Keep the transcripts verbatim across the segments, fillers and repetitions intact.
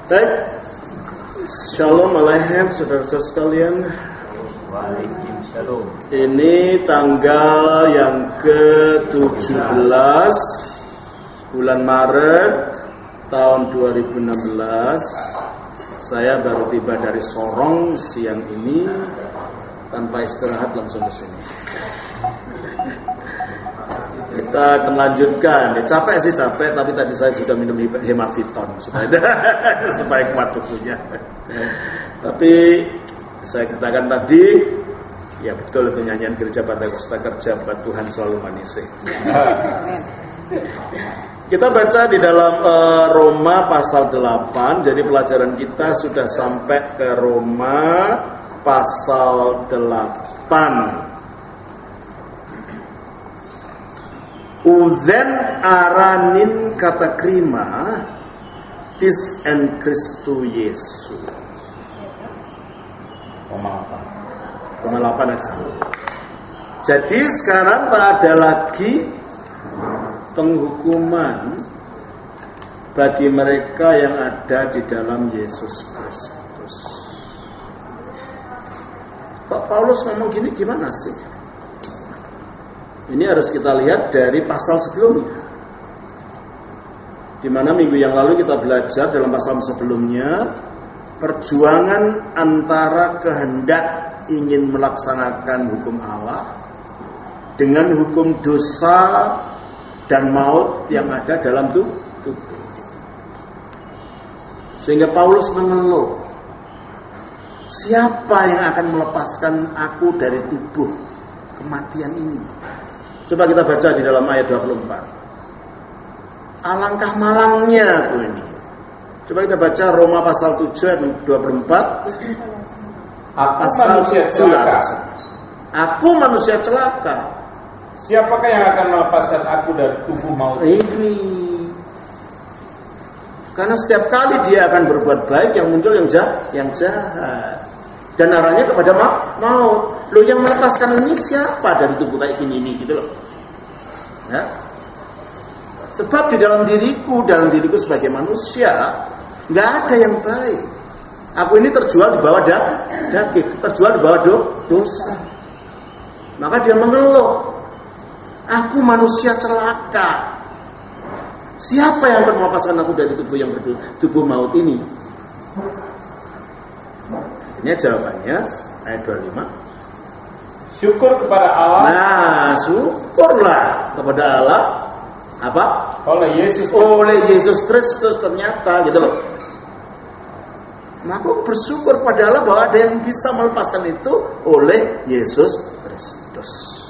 Baik, Shalom Aleichem, saudara-saudara sekalian. Waalaikumsalam. Ini tanggal yang ke tujuh belas bulan Maret tahun dua ribu enam belas. Saya baru tiba dari Sorong siang ini, tanpa istirahat langsung ke sini. Kita akan lanjutkan. Ya, capek sih capek, tapi tadi saya sudah minum hemaviton supaya supaya kuat tubuhnya. Tapi saya katakan tadi, ya betul itu nyanyian gereja Pantai Kosta, kerja buat Tuhan selalu manis. Kita baca di dalam uh, Roma pasal delapan. Jadi pelajaran kita sudah sampai ke Roma pasal delapan. Uzen aranin kata krima tis en Kristu Yesu. Roma delapan aja. Jadi sekarang tak ada lagi penghukuman bagi mereka yang ada di dalam Yesus Kristus. Kok Paulus ngomong gini gimana sih? Ini harus kita lihat dari pasal sebelumnya, di mana minggu yang lalu kita belajar dalam pasal sebelumnya, perjuangan antara kehendak ingin melaksanakan hukum Allah dengan hukum dosa dan maut yang ada dalam tubuh. Sehingga Paulus mengeluh, siapa yang akan melepaskan aku dari tubuh kematian ini? Coba kita baca di dalam ayat dua puluh empat. Alangkah malangnya aku ini. Coba kita baca Roma pasal tujuh ayat dua puluh empat. Aku pasal manusia celaka. Aku manusia celaka. Siapakah yang akan melepaskan aku dari tubuh maut ini? Karena setiap kali dia akan berbuat baik, yang muncul yang jahat, yang jahat. Dan arahnya kepada maut. Loh, yang melepaskan ini siapa dari tubuh kayak gini ini gitu loh. Ya. Sebab di dalam diriku, dalam diriku sebagai manusia, nggak ada yang baik. Aku ini terjual di bawah daging, terjual di bawah do, dosa. Maka dia mengeluh, aku manusia celaka. Siapa yang akan melepaskan aku dari tubuh yang berdua, tubuh maut ini? Ini jawabannya ayat dua puluh lima. Syukur kepada Allah. Nah, syukurlah kepada Allah. Apa? Oleh Yesus. Oleh Yesus Kristus ternyata gitu loh. Maka bersyukur pada Allah bahwa ada yang bisa melepaskan itu oleh Yesus Kristus.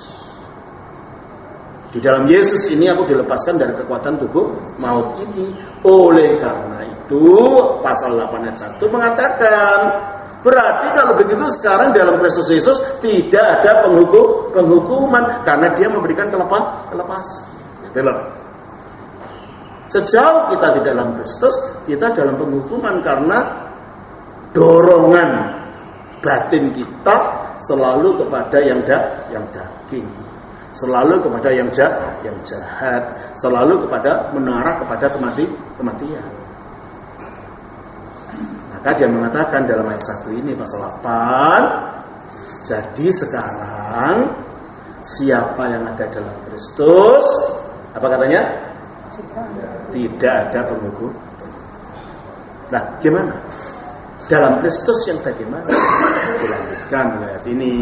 Di dalam Yesus ini aku dilepaskan dari kekuatan tubuh maut ini. Oleh karena itu pasal delapan ayat satu mengatakan, berarti kalau begitu sekarang dalam Kristus Yesus tidak ada penghukum, penghukuman karena dia memberikan kelepas, kelepasan. Gitu loh. Sejauh kita tidak dalam Kristus, kita dalam penghukuman karena dorongan batin kita selalu kepada yang da, yang daging, selalu kepada yang jahat, yang jahat, selalu kepada mengarah kepada kemati, kematian. Maka dia mengatakan dalam ayat satu ini pasal delapan, jadi sekarang siapa yang ada dalam Kristus, apa katanya? Tidak ada penghukum. Nah, gimana? Dalam Kristus yang bagaimana? Dilanjutkan lihat ini.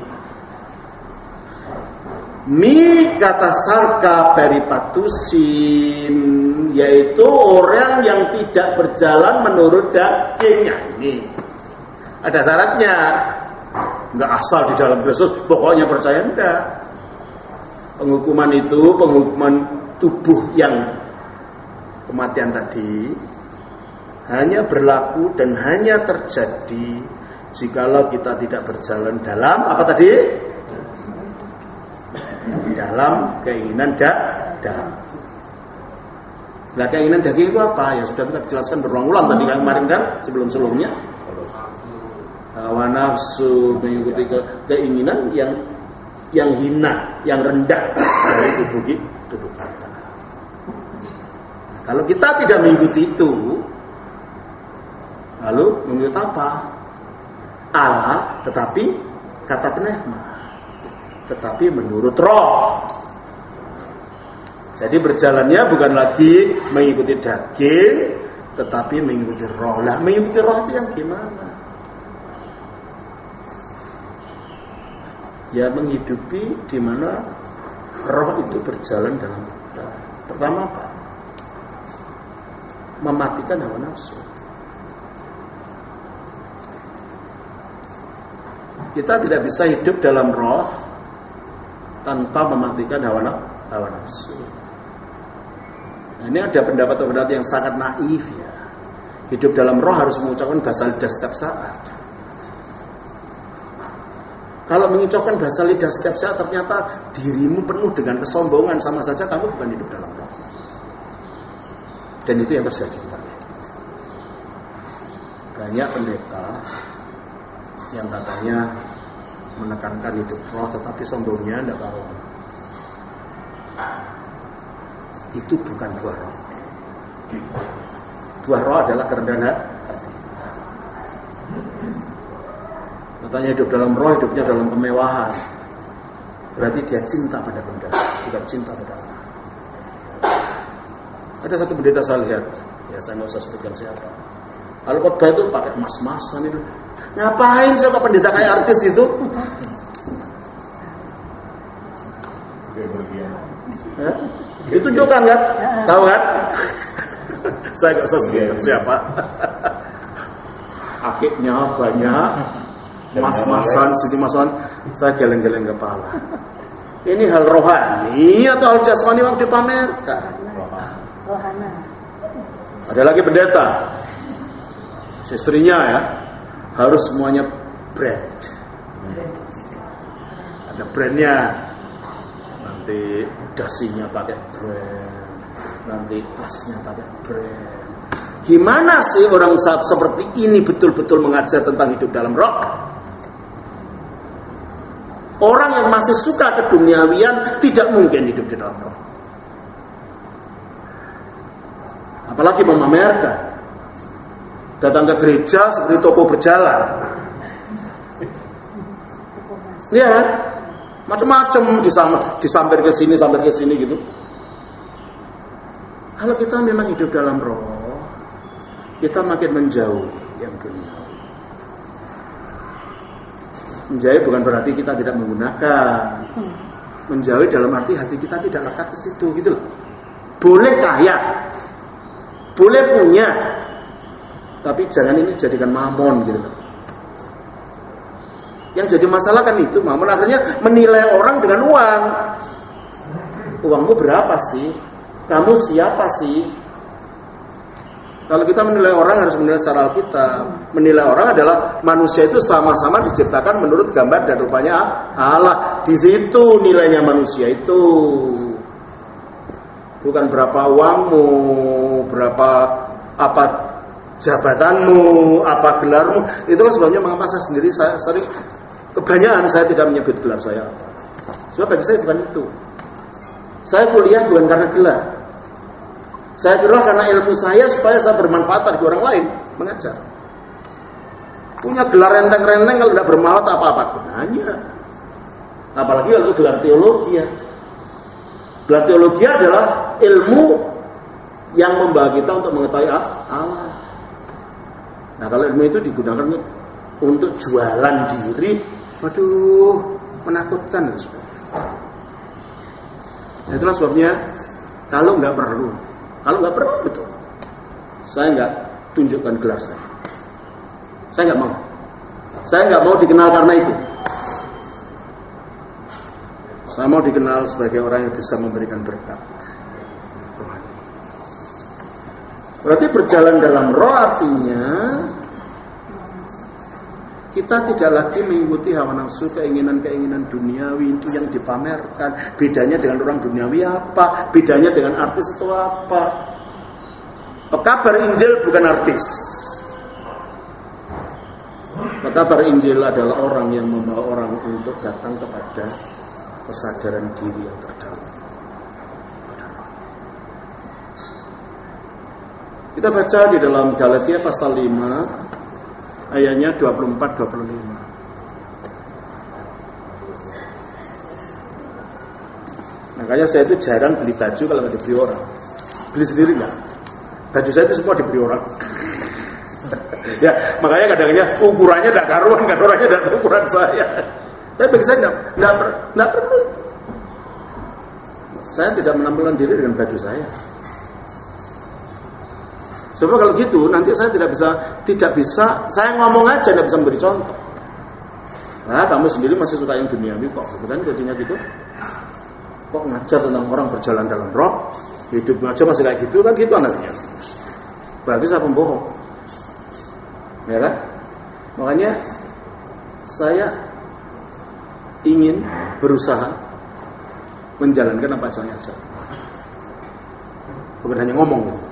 Mi kata sarka peripatusin, yaitu orang yang tidak berjalan menurut dagingnya. Ini ada syaratnya. Enggak asal di dalam Kristus pokoknya percaya, enggak. Penghukuman itu penghukuman tubuh yang kematian tadi hanya berlaku dan hanya terjadi jikalau kita tidak berjalan dalam apa tadi? Dalam keinginan daging. Nah, keinginan daging itu apa? Ya sudah kita jelaskan berulang-ulang tadi kan kemarin kan sebelum-sebelumnya. Hawa nafsu, mengikuti ke, keinginan yang yang hina, yang rendah dari tubuh tubuh kita. Nah, kalau kita tidak mengikuti itu, Lalu menurut apa? Allah, tetapi kata pneuma, tetapi menurut roh. Jadi berjalannya bukan lagi mengikuti daging, tetapi mengikuti roh. Lah mengikuti roh itu yang gimana? Ya menghidupi di mana roh itu berjalan dalam kita. Pertama apa? Mematikan hawa nafsu. Kita tidak bisa hidup dalam roh tanpa mematikan hawa nafsu. Nah, ini ada pendapat-pendapat yang sangat naif ya. Hidup dalam roh harus mengucapkan bahasa lidah setiap saat. Kalau mengucapkan bahasa lidah setiap saat ternyata dirimu penuh dengan kesombongan, sama saja kamu bukan hidup dalam roh. Dan itu yang terjadi. Banyak pendeta yang katanya menekankan hidup roh, tetapi sombongnya tidak karuan. Itu bukan buah roh. Buah roh adalah kerendahan hati. Katanya hidup dalam roh, hidupnya dalam kemewahan. Berarti dia cinta pada benda, bukan cinta pada Allah. Ada satu pendeta saya lihat, ya saya nggak usah sebutkan siapa. Kalau khotbah itu pakai emas-emasan itu. Ngapain sih kok pendeta kayak artis itu? Ya? Itu juga kan? Tahu kan? Saya nggak usah sebutkan siapa. Akiknya banyak, mas-masan, sini masan, saya geleng-geleng kepala. Ini hal rohani atau hal jasmani yang dipamerkan? Rohana. Ada lagi pendeta, istrinya ya, harus semuanya brand. Ada brandnya. Nanti dasinya pakai brand, nanti tasnya pakai brand. Gimana sih orang seperti ini betul-betul mengajar tentang hidup dalam roh? Orang yang masih suka keduniawian tidak mungkin hidup di dalam roh. Apalagi memamerkan. Datang ke gereja seperti toko berjalan. Iya kan? Macam-macam disamper ke sini, sampai ke sini gitu. Kalau kita memang hidup dalam roh, kita makin menjauh yang dunia. Menjauh bukan berarti kita tidak menggunakan. Menjauh dalam arti hati kita tidak lekat ke situ gitu loh. Boleh kaya, boleh punya, tapi jangan ini jadikan mamon gitu loh. Yang jadi masalah kan itu, mamon akhirnya menilai orang dengan uang. Uangmu berapa sih? Kamu siapa sih? Kalau kita menilai orang harus menilai secara Alkitab. Menilai orang adalah manusia itu sama-sama diciptakan menurut gambar dan rupanya Allah. Di situ nilainya manusia itu. Bukan berapa uangmu, berapa apa jabatanmu, apa gelarmu. Itulah sebabnya mengapa saya sendiri saya sering kebanyakan saya tidak menyebut gelar saya apa. Sebab bagi saya bukan itu. Saya kuliah bukan karena gelar. Saya kira karena ilmu saya supaya saya bermanfaat bagi orang lain mengajar. Punya gelar renteng-renteng kalau tidak bermanfaat apa-apa gunanya. Apalagi kalau gelar teologi ya. Gelar teologi adalah ilmu yang membawa kita untuk mengetahui Allah. Nah kalau ilmu itu digunakan untuk jualan diri, waduh menakutkan. Nah, itulah sebabnya kalau nggak perlu. Kalau nggak perlu betul, saya nggak tunjukkan gelar saya. Saya nggak mau. Saya nggak mau dikenal karena itu. Saya mau dikenal sebagai orang yang bisa memberikan berkat. Berarti berjalan dalam roh artinya kita tidak lagi mengikuti hawa nafsu, keinginan-keinginan duniawi itu yang dipamerkan. Bedanya dengan orang duniawi apa? Bedanya dengan artis itu apa? Pekabar Injil bukan artis. Pekabar Injil adalah orang yang membawa orang untuk datang kepada kesadaran diri yang terdalam. Kita baca di dalam Galatia pasal lima ayatnya dua puluh empat dua puluh lima. Makanya saya itu jarang beli baju kalau nggak dibeli orang. Beli sendiri nggak. Baju saya itu semua dibeli orang. Ya, makanya kadang-kadang ukurannya tidak karuan, kan orangnya tidak tahu ukuran saya. Tapi bagi saya tidak perlu. Saya tidak menampilkan diri dengan baju saya. Sebab kalau gitu nanti saya tidak bisa, tidak bisa. Saya ngomong aja tidak bisa memberi contoh. Nah, kamu sendiri masih suka yang duniawi kok, bukan jadinya gitu? Kok ngajar tentang orang berjalan dalam roh, hidup aja masih kayak gitu kan gitu anaknya. Berarti saya pembohong. Ya kan? Makanya saya ingin berusaha menjalankan apa yang saya ajar. Bukan hanya ngomong gitu.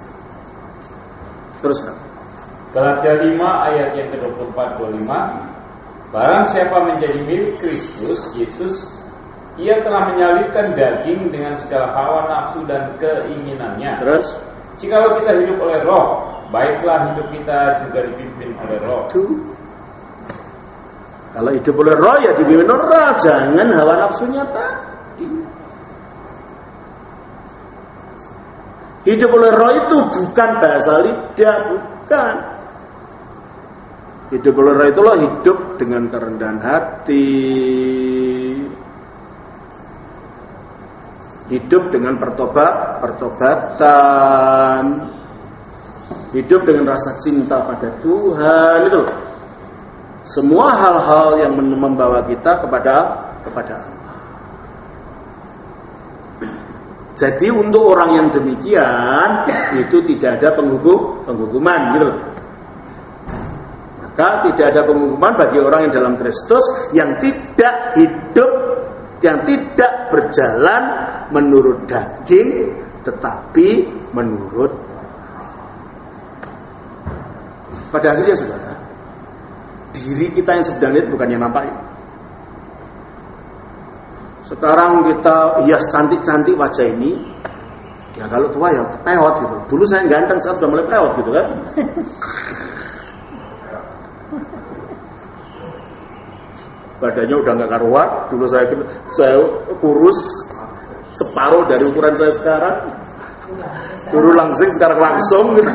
Terus kan? Galatia lima ayat yang ke dua puluh empat dua puluh lima. Barang siapa menjadi milik Kristus Yesus, ia telah menyalibkan daging dengan segala hawa nafsu dan keinginannya. Terus, jikalau kita hidup oleh roh, baiklah hidup kita juga dipimpin oleh roh. Tuh. Kalau hidup oleh roh ya dipimpin oleh roh, jangan hawa nafsunya tadi. Hidup oleh roh itu bukan bahasa lidah, bukan. Hidup oleh roh itu loh hidup dengan kerendahan hati. Hidup dengan pertobat, pertobatan. Hidup dengan rasa cinta pada Tuhan, itu loh. Semua hal-hal yang membawa kita kepada kepada Allah. Jadi untuk orang yang demikian itu tidak ada penghukum, penghukuman, gitu loh. Maka tidak ada penghukuman bagi orang yang dalam Kristus yang tidak hidup, yang tidak berjalan menurut daging, tetapi menurut pada akhirnya saudara, diri kita yang sebenarnya itu bukan yang nampak. Sekarang kita hias cantik-cantik wajah ini, ya kalau tua ya peot gitu. Dulu saya ganteng, sekarang sudah mulai peot gitu kan. Badannya udah nggak karuan. Dulu saya saya kurus separuh dari ukuran saya sekarang. Dulu langsing, sekarang langsung gitu.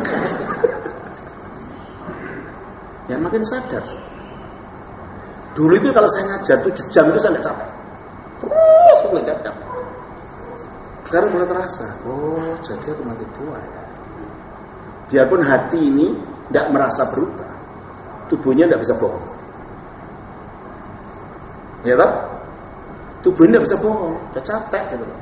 Ya makin sadar. Dulu itu kalau saya ngajar tujuh jam itu saya nggak capek. Terus mulai capek. Sekarang mulai terasa, oh jadi aku makin tua ya. Biarpun hati ini tidak merasa berubah, tubuhnya tidak bisa bohong. Ya tak? Tubuhnya tidak bisa bohong, udah capek gitu loh.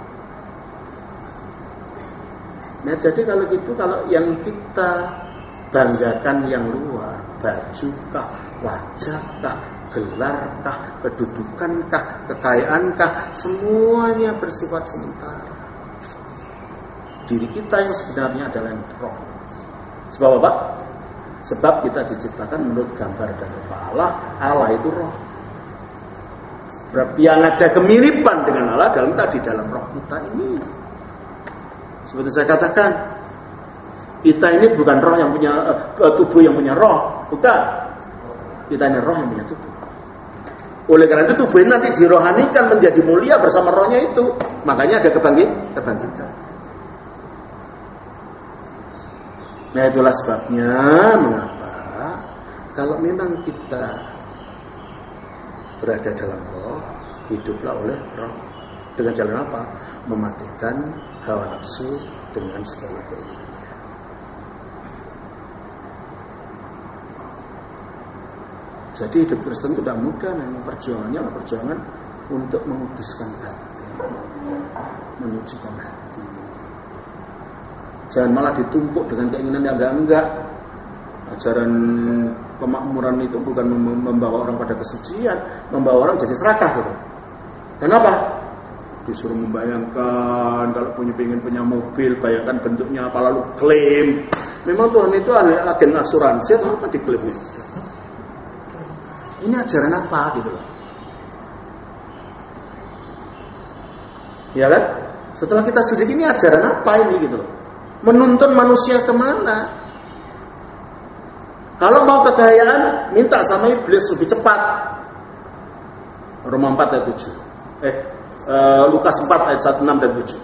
Nah jadi kalau gitu, kalau yang kita banggakan yang luar, baju kah, wajah kah, gelar kah, kedudukan kah, kekayaan kah, semuanya bersifat sementara. Diri kita yang sebenarnya adalah yang roh. Sebab apa? Sebab kita diciptakan menurut gambar dan rupa Allah. Allah itu roh. Berarti yang ada kemiripan dengan Allah dalam tadi dalam roh kita ini. Seperti saya katakan, kita ini bukan roh yang punya uh, tubuh yang punya roh, bukan. Kita ini roh yang punya tubuh. Oleh karena itu tubuh ini nanti dirohanikan menjadi mulia bersama rohnya itu. Makanya ada kebangkit, kebangkitan. Nah itulah sebabnya mengapa kalau memang kita berada dalam roh, hiduplah oleh roh. Dengan jalan apa? Mematikan hawa nafsu dengan segala keinginan. Jadi hidup Kristen itu tidak mudah, memang perjuangannya adalah perjuangan untuk menguduskan hati, menyucikan hati. Jangan malah ditumpuk dengan keinginan yang enggak-enggak. Ajaran kemakmuran itu bukan membawa orang pada kesucian, membawa orang jadi serakah gitu. Kenapa? Disuruh membayangkan kalau punya pengen punya mobil, bayangkan bentuknya apa lalu klaim. Memang Tuhan itu agen asuransi atau apa diklaimnya? Ini ajaran apa gitu loh. Ya kan? Setelah kita sidik ini ajaran apa ini gitu loh. Menuntun manusia kemana? Kalau mau kekayaan, minta sama iblis lebih cepat. Roma empat ayat tujuh. Eh, uh, Lukas empat ayat satu, enam dan tujuh.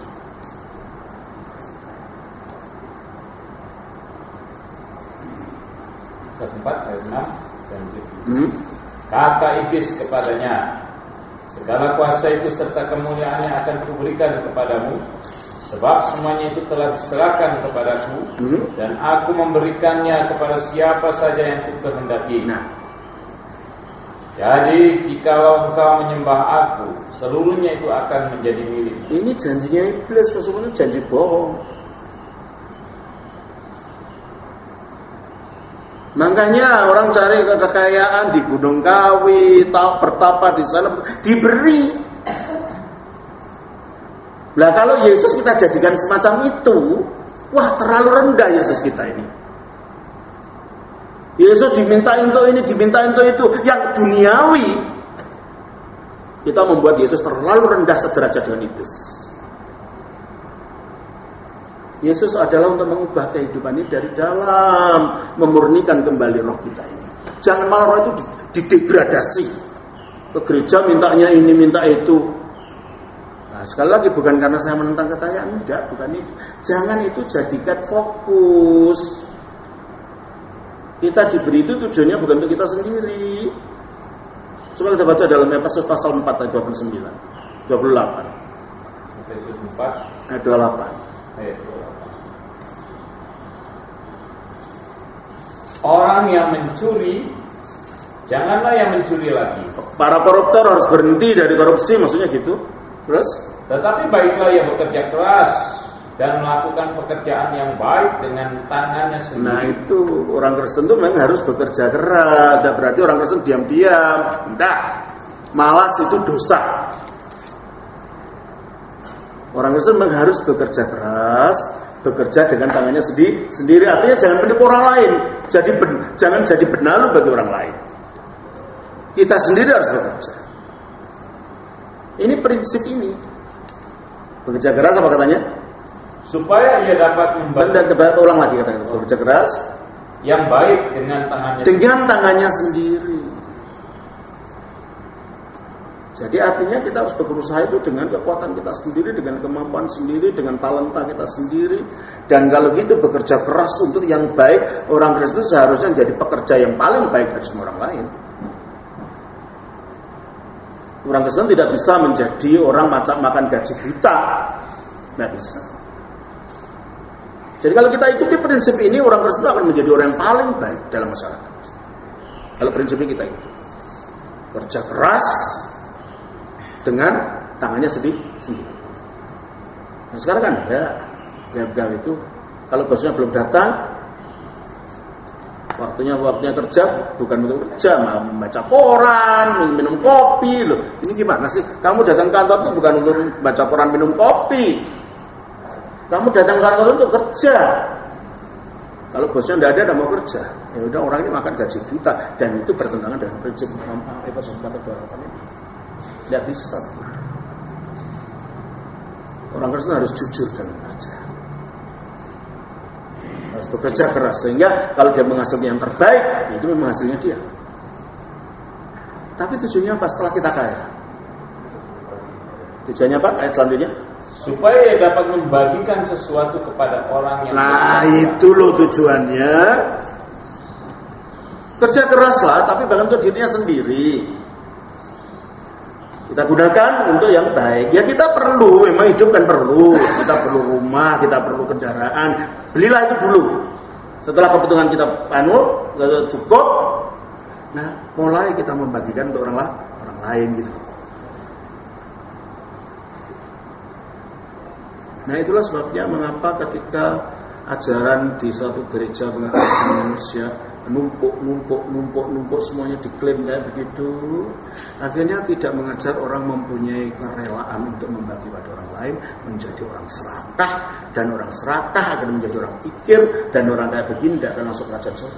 Lukas empat ayat enam dan tujuh. Hmm? Kata iblis kepadanya, segala kuasa itu serta kemuliaannya akan kuberikan kepadamu, sebab semuanya itu telah diserahkan kepadaku, hmm? dan aku memberikannya kepada siapa saja yang kukehendaki. Nah, jadi jikalau engkau menyembah aku, seluruhnya itu akan menjadi milik. Ini janjinya iblis, maksudnya janji bohong. Makanya orang cari kekayaan di Gunung Kawi, bertapa di sana, diberi. Nah kalau Yesus kita jadikan semacam itu, wah terlalu rendah Yesus kita ini. Yesus diminta untuk ini, diminta untuk itu, yang duniawi. Kita membuat Yesus terlalu rendah sederajat dengan iblis. Yesus adalah untuk mengubah kehidupan ini dari dalam, memurnikan kembali roh kita ini. Jangan malah roh itu didegradasi. Ke gereja mintanya ini, minta itu. Nah, sekali lagi bukan karena saya menentang kekayaan, enggak, bukan itu. Jangan itu jadikan fokus. Kita diberi itu tujuannya bukan untuk kita sendiri. Coba kita baca dalam Efesus pasal empat ayat dua puluh sembilan, dua puluh delapan. Efesus empat ayat dua puluh delapan. Ayat dua puluh delapan. Orang yang mencuri, janganlah yang mencuri lagi. Para koruptor harus berhenti dari korupsi, maksudnya gitu. Terus? Tetapi baiklah yang bekerja keras dan melakukan pekerjaan yang baik dengan tangannya sendiri. Nah itu orang Kristen itu memang harus bekerja keras. Tidak berarti orang Kristen diam-diam. Tidak. Malas itu dosa. Orang Kristen memang harus bekerja keras, bekerja dengan tangannya sendiri. Sendiri artinya jangan menipu orang lain. Jadi ben, jangan jadi benalu bagi orang lain. Kita sendiri harus bekerja. Ini prinsip ini. Bekerja keras apa katanya? Supaya ia dapat membantu. Dan ulang lagi katanya, bekerja keras yang baik dengan tangannya. Dengan sendiri. tangannya sendiri. Jadi artinya kita harus berusaha itu dengan kekuatan kita sendiri, dengan kemampuan sendiri, dengan talenta kita sendiri. Dan kalau gitu bekerja keras untuk yang baik. Orang Kristen seharusnya jadi pekerja yang paling baik dari semua orang lain. Orang Kristen tidak bisa menjadi orang macam makan gaji buta. Tidak bisa. Jadi kalau kita ikuti prinsip ini, orang Kristen akan menjadi orang yang paling baik dalam masyarakat. Kalau prinsip ini kita ikuti. Kerja keras dengan tangannya sendiri. Nah sekarang kan ya, gagal itu kalau bosnya belum datang, waktunya waktunya kerja bukan untuk kerja, mau membaca koran, minum kopi loh. Ini gimana sih? Kamu datang kantor itu bukan untuk baca koran, minum kopi. Kamu datang kantor untuk kerja. Kalau bosnya tidak ada, tidak mau kerja. Ya udah orang ini makan gaji buta dan itu bertentangan dengan prinsip Efesus empat ayat dua puluh delapan ini. Tidak bisa. Orang Kristen harus jujur dalam kerja. Harus bekerja keras sehingga kalau dia menghasilkan yang terbaik, itu memang hasilnya dia. Tapi tujuannya apa setelah kita kaya? Tujuannya apa? Ayat selanjutnya. Supaya ia dapat membagikan sesuatu kepada orang yang. Nah itu loh tujuannya. Kerja keras lah, tapi bahkan untuk dirinya sendiri. Kita gunakan untuk yang baik. Ya kita perlu, memang hidup kan perlu. Kita perlu rumah, kita perlu kendaraan. Belilah itu dulu. Setelah kebutuhan kita anu cukup, nah mulai kita membagikan untuk orang, orang lain gitu. Nah itulah sebabnya mengapa ketika ajaran di suatu gereja mengatakan manusia numpuk, numpuk, numpuk, numpuk semuanya diklaim kayak begitu, akhirnya tidak mengajar orang mempunyai kerelaan untuk membagi pada orang lain, menjadi orang serakah, dan orang serakah akan menjadi orang pikir, dan orang kayak begini tidak akan masuk kerajaan surga.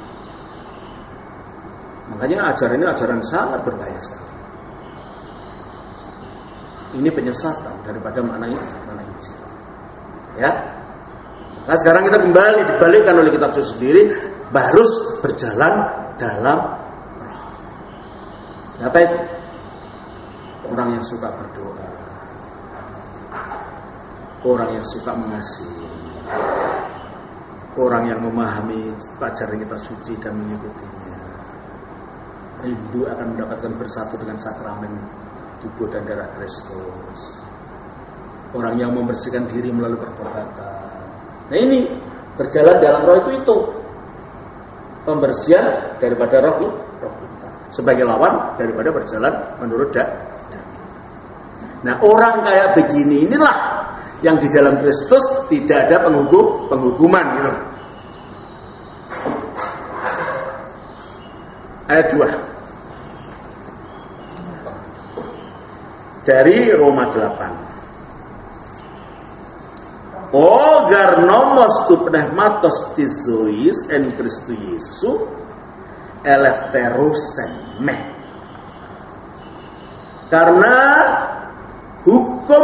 Makanya ajaran ini ajaran sangat berbahaya sekali. Ini penyesatan daripada makna ini, makna Injil. Ya. Maka sekarang kita kembali dibalikkan oleh kitab suci sendiri, harus berjalan dalam roh. Apa itu? Orang yang suka berdoa, orang yang suka mengasihi, orang yang memahami pelajaran kitab suci dan mengikutinya, rindu akan mendapatkan bersatu dengan sakramen tubuh dan darah Kristus, orang yang membersihkan diri melalui pertobatan. Nah ini berjalan dalam roh itu itu pembersihan daripada roh, roh kita sebagai lawan daripada berjalan menurut daging. Nah orang kayak begini inilah yang di dalam Kristus tidak ada penghukum, penghukuman gitu. Ayat dua dari Roma delapan. O garnomos tu pneumatos tizois en Christu Yesu eleftherosen me. Karena hukum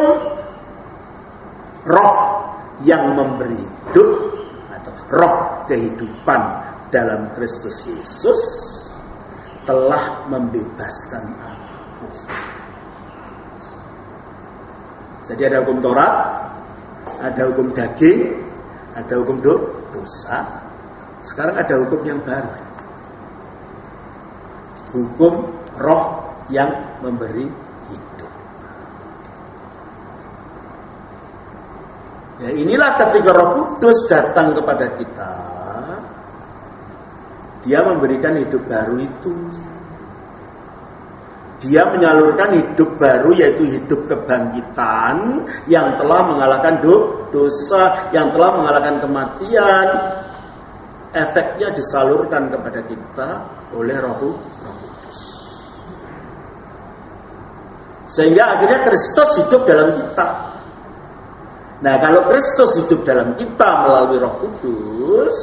roh yang memberi hidup atau roh kehidupan dalam Kristus Yesus telah membebaskan aku. Jadi ada hukum Taurat, ada hukum daging, ada hukum dosa. Sekarang ada hukum yang baru. Hukum roh yang memberi hidup. Ya inilah ketika Roh Kudus datang kepada kita, Dia memberikan hidup baru itu. Dia menyalurkan hidup baru, yaitu hidup kebangkitan yang telah mengalahkan dosa, yang telah mengalahkan kematian. Efeknya disalurkan kepada kita oleh Roh Kudus. Sehingga akhirnya Kristus hidup dalam kita. Nah, kalau Kristus hidup dalam kita melalui Roh Kudus,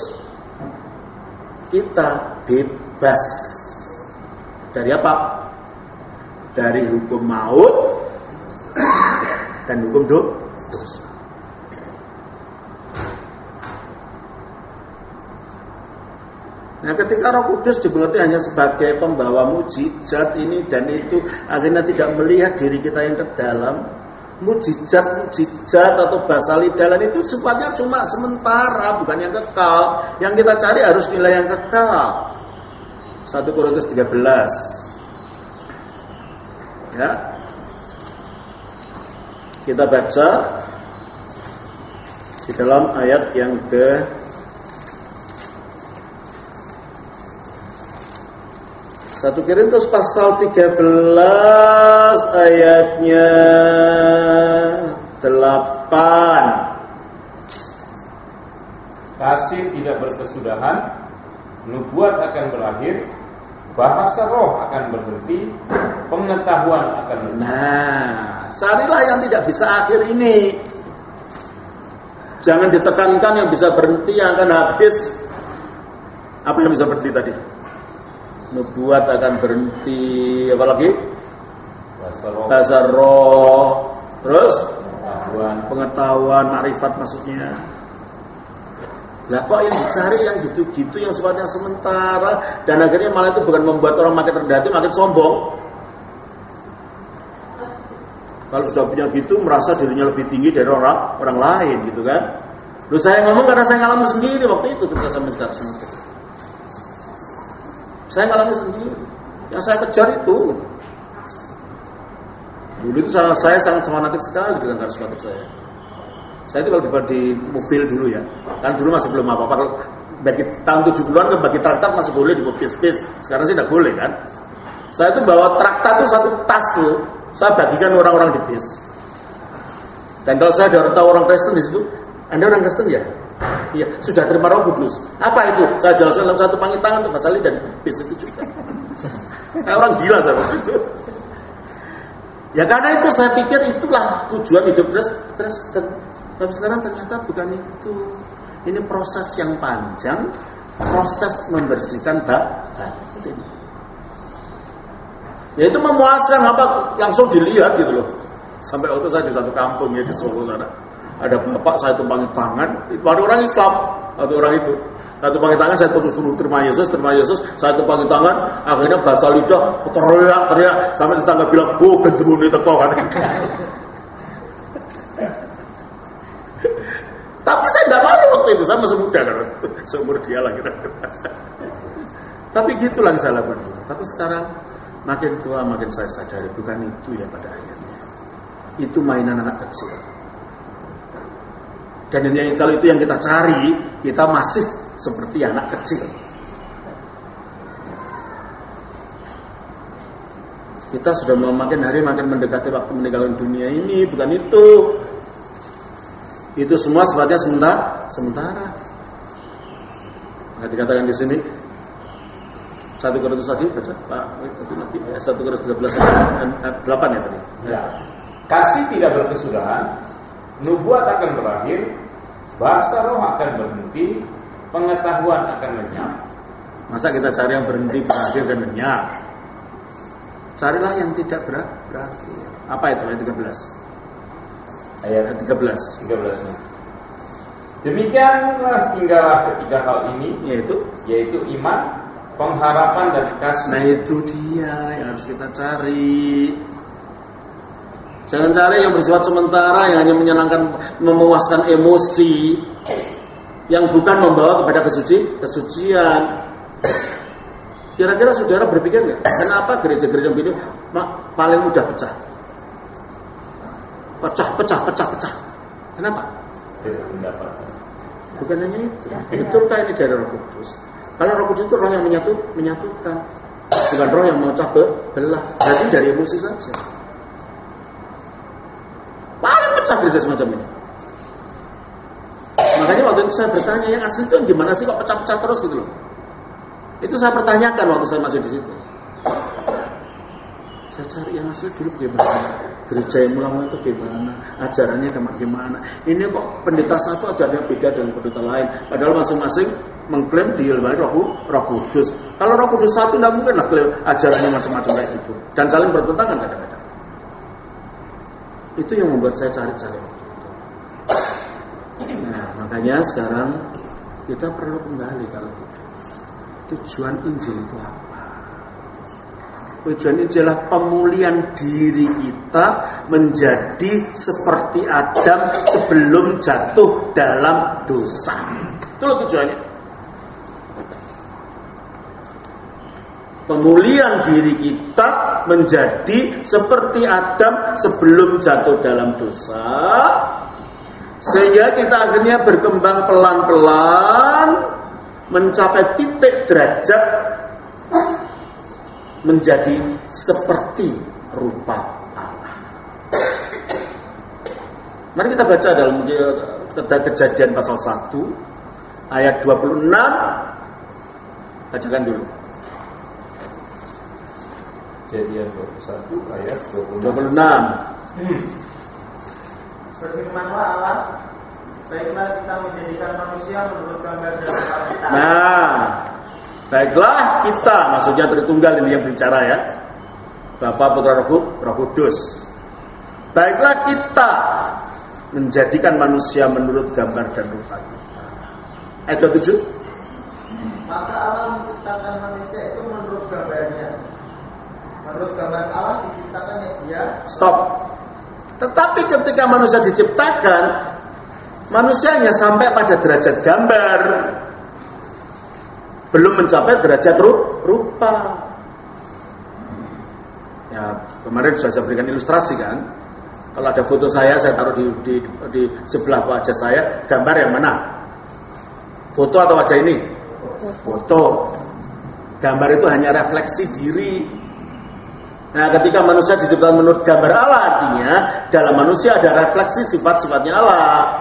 kita bebas dari apa? Dari hukum maut dan hukum dosa. Nah, ketika Roh Kudus dimengerti hanya sebagai pembawa mujizat ini dan itu, akhirnya tidak melihat diri kita yang terdalam. Mujizat-mujizat atau bahasa lidalan itu sifatnya cuma sementara, bukan yang kekal. Yang kita cari harus nilai yang kekal. satu Korintus tiga belas. Ya, kita baca di dalam ayat yang ke satu Korintus pasal tiga belas ayatnya delapan. Kasih tidak berkesudahan, nubuat akan berakhir, bahasa roh akan berhenti, pengetahuan akan berhenti. Nah, carilah yang tidak bisa akhir ini. Jangan ditekankan yang bisa berhenti, yang akan habis. Apa yang bisa berhenti tadi? Nubuat akan berhenti, apalagi? Bahasa roh. Bahasa roh. Terus? Pengetahuan. Pengetahuan, makrifat maksudnya. Lah kok yang dicari yang gitu-gitu yang sifatnya sementara, dan akhirnya malah itu bukan membuat orang makin rendah hati, makin sombong. Kalau sudah punya gitu merasa dirinya lebih tinggi dari orang orang lain gitu kan. Lu saya ngomong karena saya ngalamin sendiri waktu itu ketika sampai sekarang. Saya ngalamin sendiri. Yang saya kejar itu. Dulu itu saya, saya sangat fanatik sekali dengan karismatik saya. Saya itu kalau di, di mobil dulu ya, kan dulu masih belum apa-apa. Kalau bagi tahun tujuh puluhan kan bagi traktat masih boleh di bis-bis. Sekarang sih tidak boleh kan. Saya itu bawa traktat itu satu tas tuh, saya bagikan orang-orang di bis. Dan kalau saya ada tahu orang Kristen di situ, Anda orang Kristen ya? Iya, sudah terima Roh Kudus. Apa itu? Saya jelaskan dalam satu pangit tangan untuk Basali dan bis itu juga. Kayak orang gila saya waktu itu. Ya karena itu saya pikir itulah tujuan hidup Kristen. Tapi sekarang ternyata bukan itu. Ini proses yang panjang, proses membersihkan batin. Ya itu memuaskan apa langsung dilihat gitu loh. Sampai waktu saya di satu kampung ya di Solo sana. ada bapak saya tumpangi tangan, itu ada orang Islam, ada orang itu. Saya tumpangi tangan, saya terus-terus terima Yesus, terima Yesus, saya tumpangi tangan, akhirnya bahasa lidah, teriak-teriak, sampai tetangga bilang, "Bu, gendruni teko," katanya. Tapi saya tidak malu waktu itu, saya masih muda kan, seumur dia lah kira. Tapi gitulah yang saya lakukan. Tapi sekarang makin tua makin saya sadari bukan itu ya pada akhirnya. Itu mainan anak kecil. Dan yang kalau itu yang kita cari, kita masih seperti anak kecil. Kita sudah makin hari makin mendekati waktu meninggalkan dunia ini, bukan itu. Itu semua sifatnya sementara, sementara. Nah, dikatakan di sini satu Korintus tadi baca Pak, tadi nanti satu Korintus tiga belas delapan ya tadi. Ya. Kasih tidak berkesudahan, nubuat akan berakhir, bahasa roh akan berhenti, pengetahuan akan lenyap. Masa kita cari yang berhenti, berakhir dan lenyap? Carilah yang tidak berakhir. Apa itu ayat tiga belas? Ayat tiga belas. tiga belas. Demikianlah tinggallah ketiga hal ini, yaitu yaitu iman, pengharapan dan kasih. Nah itu dia yang harus kita cari. Jangan cari yang bersifat sementara, yang hanya menyenangkan, memuaskan emosi, yang bukan membawa kepada kesuci, kesucian. Kira-kira saudara berpikir nggak? Kenapa gereja-gereja begini paling mudah pecah? Pecah, pecah, pecah, pecah. Kenapa? Bukan hanya itu. Betulkah ini dari Roh Kudus? Kalau Roh Kudus itu roh yang menyatu, menyatukan, bukan roh yang memecah belah. Jadi dari emosi saja. Paling pecah gereja semacam ini. Makanya waktu itu saya bertanya, yang asli itu gimana sih kok pecah-pecah terus gitu loh? Itu saya pertanyakan waktu saya masih di situ. Saya cari yang asli dulu bagaimana, gereja yang mulai itu gimana, ajarannya gimana. Ini kok pendeta satu ajarannya beda dengan pendeta lain, padahal masing-masing mengklaim diilhami Roh, Roh Kudus. Kalau Roh Kudus satu tidak mungkin lah klaim ajarannya macam-macam kayak gitu, dan saling bertentangan kadang-kadang. Itu yang membuat saya cari-cari waktu itu. Nah, makanya sekarang kita perlu kembali kalau gitu. Tujuan Injil itu apa? Tujuan Injil adalah pemulihan diri kita menjadi seperti Adam sebelum jatuh dalam dosa. Itulah tujuannya. Pemulihan diri kita menjadi seperti Adam sebelum jatuh dalam dosa, sehingga kita akhirnya berkembang pelan-pelan mencapai titik derajat menjadi seperti rupa Allah. Mari kita baca dalam Kejadian pasal satu ayat dua puluh enam. Bacakan dulu. Kejadian dua puluh satu ayat dua puluh enam. Hmm. Berfirmanlah Allah, baiklah kita menjadikan manusia menurut gambar dan rupa kita. Nah, baiklah kita, maksudnya Tritunggal ini yang bicara ya, Bapa, Putra, Roh, Roh Kudus. Baiklah kita menjadikan manusia menurut gambar dan rupa kita. Ayat dua puluh tujuh. Maka Allah menciptakan manusia itu menurut gambarnya. Menurut gambar Allah diciptakannya dia. Stop. Tetapi ketika manusia diciptakan, manusianya sampai pada derajat gambar, belum mencapai derajat rupa. Ya, kemarin sudah saya berikan ilustrasi kan. Kalau ada foto saya, saya taruh di, di, di sebelah wajah saya, gambar yang mana? Foto atau wajah ini? Foto. Gambar itu hanya refleksi diri. Nah, ketika manusia diciptakan menurut gambar Allah, artinya dalam manusia ada refleksi sifat-sifatnya Allah.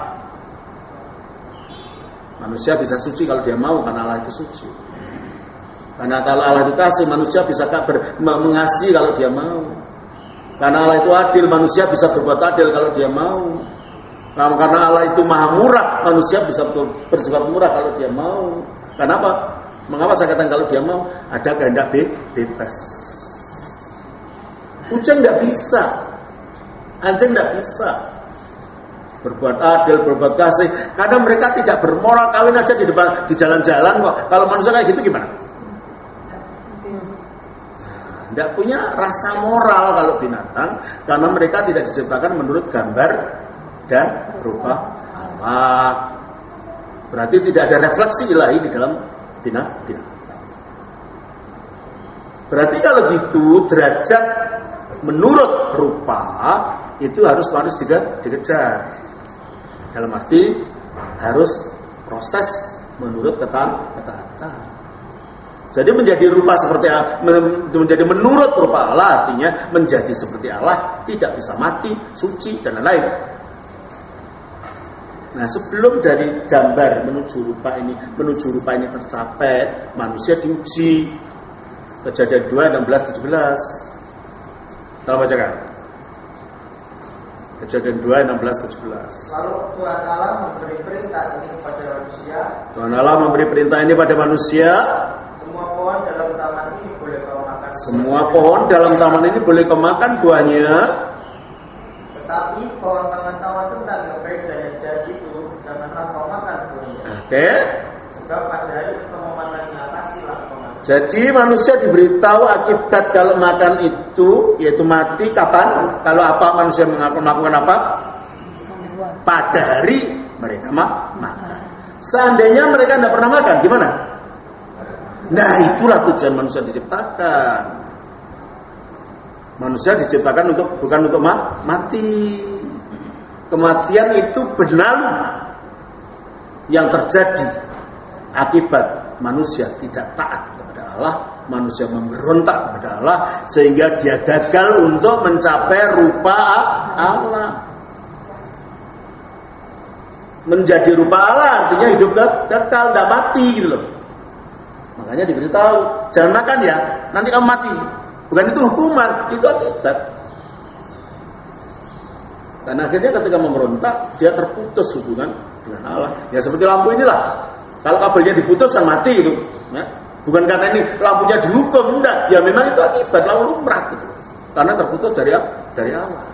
Manusia bisa suci kalau dia mau, karena Allah itu suci. Karena kalau Allah itu kasih, manusia bisa ber, mengasihi kalau dia mau. Karena Allah itu adil, manusia bisa berbuat adil kalau dia mau. Karena Allah itu maha murah, manusia bisa bersifat murah kalau dia mau. Kenapa? Mengapa saya katakan kalau dia mau? Ada kehendak be, bebas. Kucing tidak bisa, anjing tidak bisa. berbuat adil, berbuat kasih. Kadang mereka tidak bermoral, kawin aja di depan, di jalan-jalan kok. Kalau manusia kayak gitu gimana? Tidak punya rasa moral kalau binatang, karena mereka tidak diciptakan menurut gambar dan rupa Allah. Berarti tidak ada refleksi ilahi di dalam binatang. Berarti kalau gitu derajat menurut rupa itu harus harus dikejar. Dalam arti harus proses menurut ketaatan. Jadi menjadi rupa seperti menjadi menurut rupa Allah artinya menjadi seperti Allah, tidak bisa mati, suci dan lain-lain. Nah, sebelum dari gambar menuju rupa ini menuju rupa ini tercapai, manusia diuji. Kejadian dua enam belas tujuh belas. Kita bacakan. Kejadian dua enam belas tujuh belas. Lalu Tuhan Allah memberi perintah ini kepada manusia. Tuhan Allah memberi perintah ini pada manusia. Semua pohon dalam taman ini boleh kau makan. Semua pohon dalam taman ini boleh kau makan buahnya. Tetapi pohon pengetahuan tentang yang baik dan yang jahat itu janganlah kau makan buahnya. Oke. Okay. Sebab pada hari itu memakannya pastilah kau makan. Jadi manusia diberitahu akibat kalau makan itu yaitu mati kapan? Kalau apa manusia melakukan apa? Pada hari mereka makan. Seandainya mereka tidak pernah makan, gimana? Nah, itulah tujuan manusia diciptakan. Manusia diciptakan untuk bukan untuk mati. Kematian itu benalu yang terjadi akibat manusia tidak taat kepada Allah, manusia memberontak kepada Allah sehingga dia gagal untuk mencapai rupa Allah. Menjadi rupa Allah artinya hidup kekal, tidak mati gitu loh. Makanya diberitahu, jangan makan ya, nanti kamu mati. Bukan itu hukuman, itu akibat. Dan akhirnya ketika memberontak, dia terputus hubungan dengan Allah. Ya seperti lampu inilah. Kalau kabelnya diputus kan mati gitu. Ya. Bukan karena ini lampunya dihukum, enggak. Ya memang itu akibat, lalu lumrah gitu. Karena terputus dari dari awal.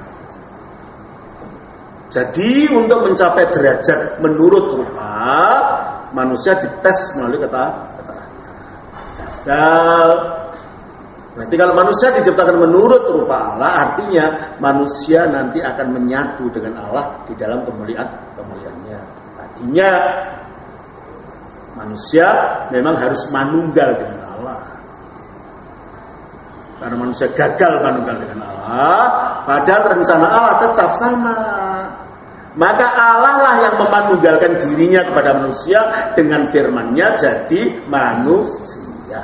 Jadi untuk mencapai derajat menurut rupa, manusia dites melalui kata gagal. Berarti kalau manusia diciptakan menurut rupa Allah, artinya manusia nanti akan menyatu dengan Allah di dalam kemuliaan kemuliaannya. Tadinya manusia memang harus manunggal dengan Allah. Karena manusia gagal manunggal dengan Allah, padahal rencana Allah tetap sama. Maka Allah lah yang memanunggalkan dirinya kepada manusia dengan firman-Nya jadi manusia.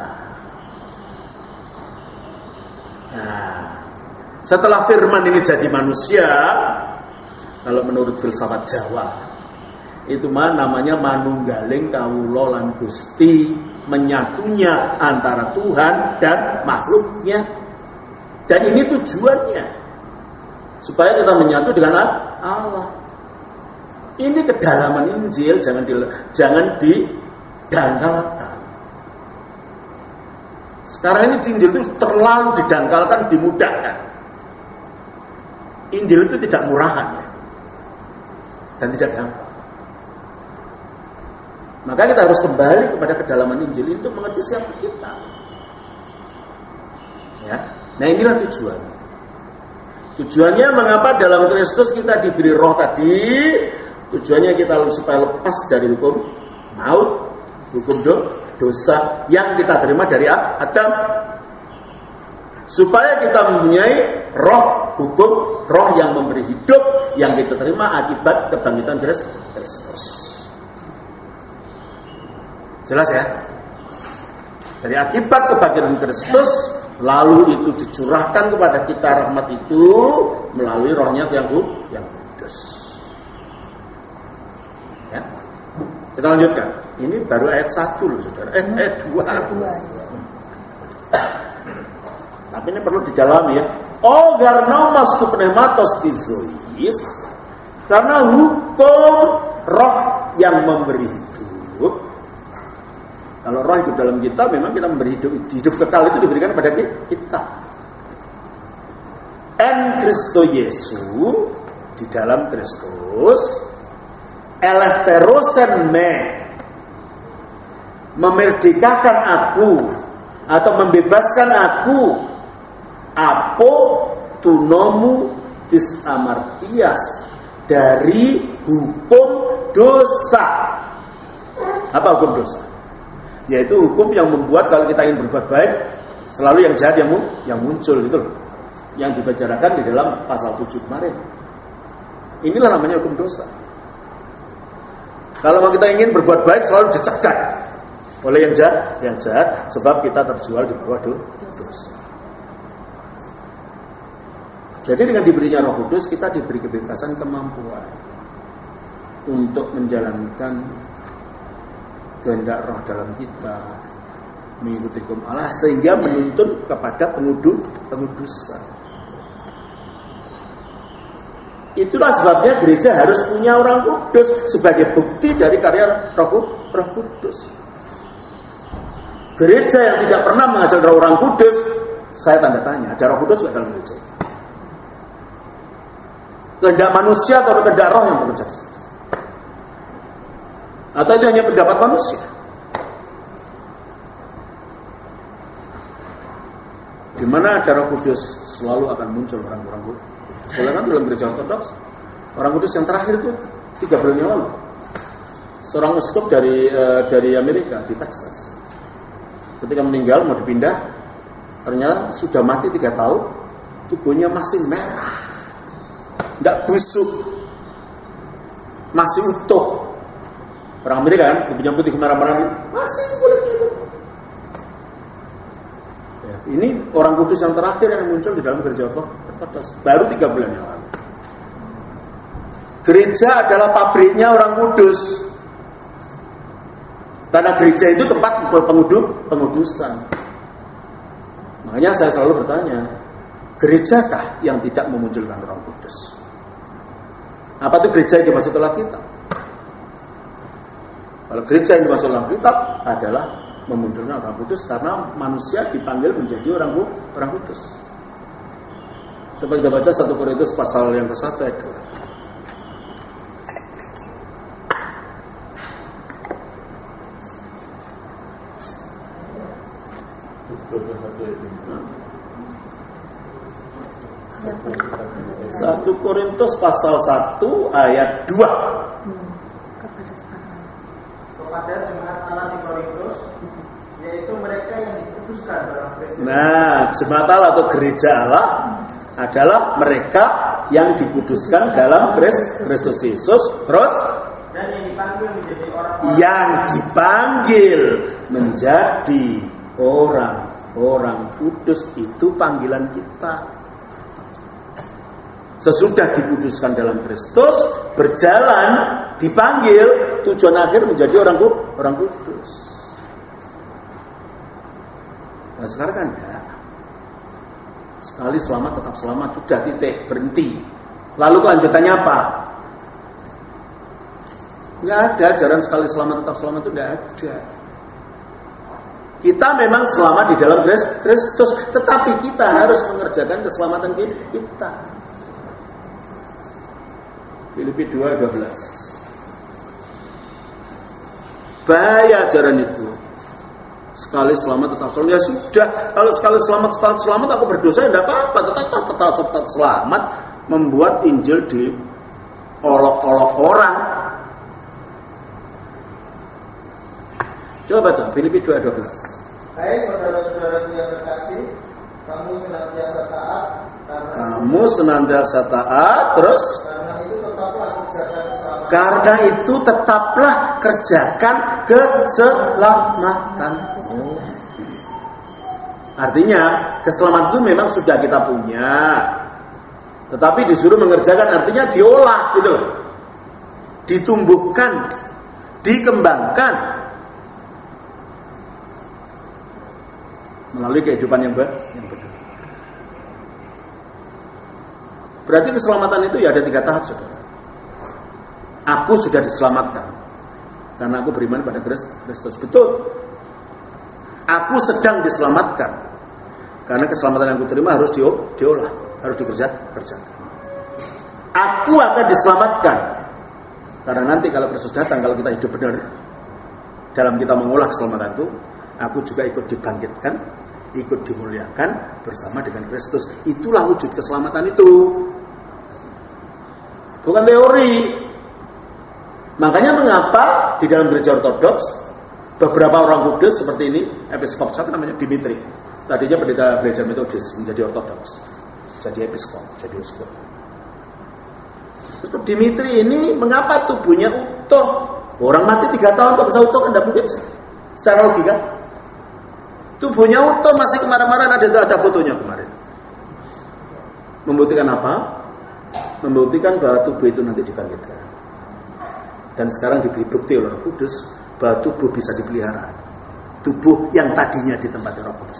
Nah, setelah firman ini jadi manusia, kalau menurut filsafat Jawa, itu mah namanya manunggaling kawula lan Gusti, menyatunya antara Tuhan dan makhluknya. Dan ini tujuannya supaya kita menyatu dengan Allah. Ini kedalaman Injil, jangan di, jangan didangkalkan. Sekarang ini di Injil itu terlalu didangkalkan, dimudahkan. Injil itu tidak murahan ya, dan tidak gampang. Maka kita harus kembali kepada kedalaman Injil untuk mengerti siapa kita. Ya, nah inilah tujuannya. Tujuannya mengapa dalam Kristus kita diberi roh tadi? Tujuannya kita supaya lepas dari hukum maut, hukum dosa yang kita terima dari Adam. Supaya kita mempunyai roh hukum, roh yang memberi hidup yang kita terima akibat kebangkitan Kristus. Jelas ya? Dari akibat kebangkitan Kristus, lalu itu dicurahkan kepada kita rahmat itu melalui rohnya yang kudus. Ya. Kita lanjutkan. Ini baru ayat satu loh saudara. Eh, ayat dua. Tapi ini perlu didalami ya. Oh, garnomas tu pneumatos tizois. Karena hukum roh yang memberi hidup. Kalau roh hidup dalam kita, memang kita memberi hidup. Hidup kekal itu diberikan kepada kita. En Kristo Yesus di dalam Kristus, eleftherosen me, memerdekakan aku atau membebaskan aku, apo tunomu tis amartias, dari hukum dosa. Apa hukum dosa? Yaitu hukum yang membuat kalau kita ingin berbuat baik, selalu yang jahat yang, yang muncul gitu loh. Yang dibicarakan di dalam pasal tujuh kemarin. Inilah namanya hukum dosa. Kalau kita ingin berbuat baik, selalu dicegat oleh yang jahat, yang jahat, sebab kita terjual di bawah dosa. Jadi dengan diberinya Roh Kudus, kita diberi kebebasan kemampuan untuk menjalankan kehendak Roh dalam kita, mengikuti hukum Allah, sehingga menuntun kepada pengudus pengudusan. Itulah sebabnya gereja harus punya orang kudus sebagai bukti dari karya Roh, Roh Kudus. Gereja yang tidak pernah mengajarkan orang kudus, saya tanda tanya, ada Roh Kudus juga dalam gereja. Kehendak manusia atau kehendak Roh yang bekerja di situ? Atau itu hanya pendapat manusia? Di mana ada Roh Kudus selalu akan muncul orang-orang kudus. Soalnya kan dalam gereja Ortodoks, orang kudus yang terakhir itu tiga bulan yang lalu, seorang uskup dari uh, dari Amerika di Texas, ketika meninggal mau dipindah, ternyata sudah mati tiga tahun, tubuhnya masih merah, tidak busuk, masih utuh. Orang Amerika kan, tubuhnya putih merah-merah itu masih kulitnya itu. Ya, ini orang kudus yang terakhir yang muncul di dalam gereja Ortodoks. Baru tiga bulan yang lalu. Gereja adalah pabriknya orang kudus. Karena gereja itu tempat pengudus, pengudusan. Makanya saya selalu bertanya, gerejakah yang tidak memunculkan orang kudus? Apa itu gereja yang dimaksud dalam kitab? Kalau gereja yang dimaksud dalam kitab adalah memunculkan orang kudus, karena manusia dipanggil menjadi orang orang kudus. Coba kita baca satu Korintus pasal yang ke satu ayat dua. satu Korintus pasal satu ayat dua. Kepada jemaat Allah di Korintus, yaitu mereka yang dikuduskan dalam Kristus. Nah, jemaat Allah atau gereja Allah adalah mereka yang dikuduskan dalam Kristus Yesus, terus dan yang dipanggil menjadi orang yang dipanggil menjadi orang-orang kudus. Itu panggilan kita. Sesudah dikuduskan dalam Kristus, berjalan, dipanggil, tujuan akhir menjadi orang orang kudus. Nah sekarang kan enggak. Sekali selamat tetap selamat, sudah titik, berhenti. Lalu kelanjutannya apa? Enggak ada ajaran sekali selamat tetap selamat, itu enggak ada. Kita memang selamat di dalam Kristus, tetapi kita harus mengerjakan keselamatan kita. Filipi dua dua belas. Bahaya ajaran itu. Sekali selamat tetap selamat. Ya sudah, kalau sekali selamat tetap selamat aku berdosa ya tidak apa-apa, tetap tetap, tetap tetap selamat. Membuat Injil di olok-olok orang. Coba baca Filipi dua dua belas. Hai saudara-saudaraku yang terkasih, kamu senantiasa taat karena Kamu senantiasa taat, terus karena itu tetaplah kerjakan keselamatan. Karena itu tetaplah kerjakan keselamatan. Oh. Artinya keselamatan itu memang sudah kita punya, tetapi disuruh mengerjakan, artinya diolah gitu loh, ditumbuhkan, dikembangkan melalui kehidupan yang benar. Berarti keselamatan itu ya ada tiga tahap, saudara. Aku sudah diselamatkan karena aku beriman pada Kristus. Betul. Aku sedang diselamatkan karena keselamatan yang aku terima harus diolah, harus dikerjakan. Aku akan diselamatkan. Karena nanti kalau Kristus datang, kalau kita hidup benar dalam kita mengolah keselamatan itu, aku juga ikut dibangkitkan, ikut dimuliakan bersama dengan Kristus. Itulah wujud keselamatan itu. Bukan teori. Makanya mengapa di dalam gereja ortodoks beberapa orang kudus seperti ini, episkop siapa namanya? Dimitri. Tadinya pendeta gereja metodis menjadi ortodoks, jadi episkop, jadi uskup. Terus Dimitri ini mengapa tubuhnya utuh? Orang mati tiga tahun kok bisa utuh? Kan tidak mungkin secara logika. Tubuhnya utuh, masih kemarin-kemarin ada ada fotonya kemarin. Membuktikan apa? Membuktikan bahwa tubuh itu nanti dibangkitkan. Dan sekarang diberi bukti oleh Roh Kudus bahwa tubuh bisa dipelihara. Tubuh yang tadinya ditempati Roh Kudus.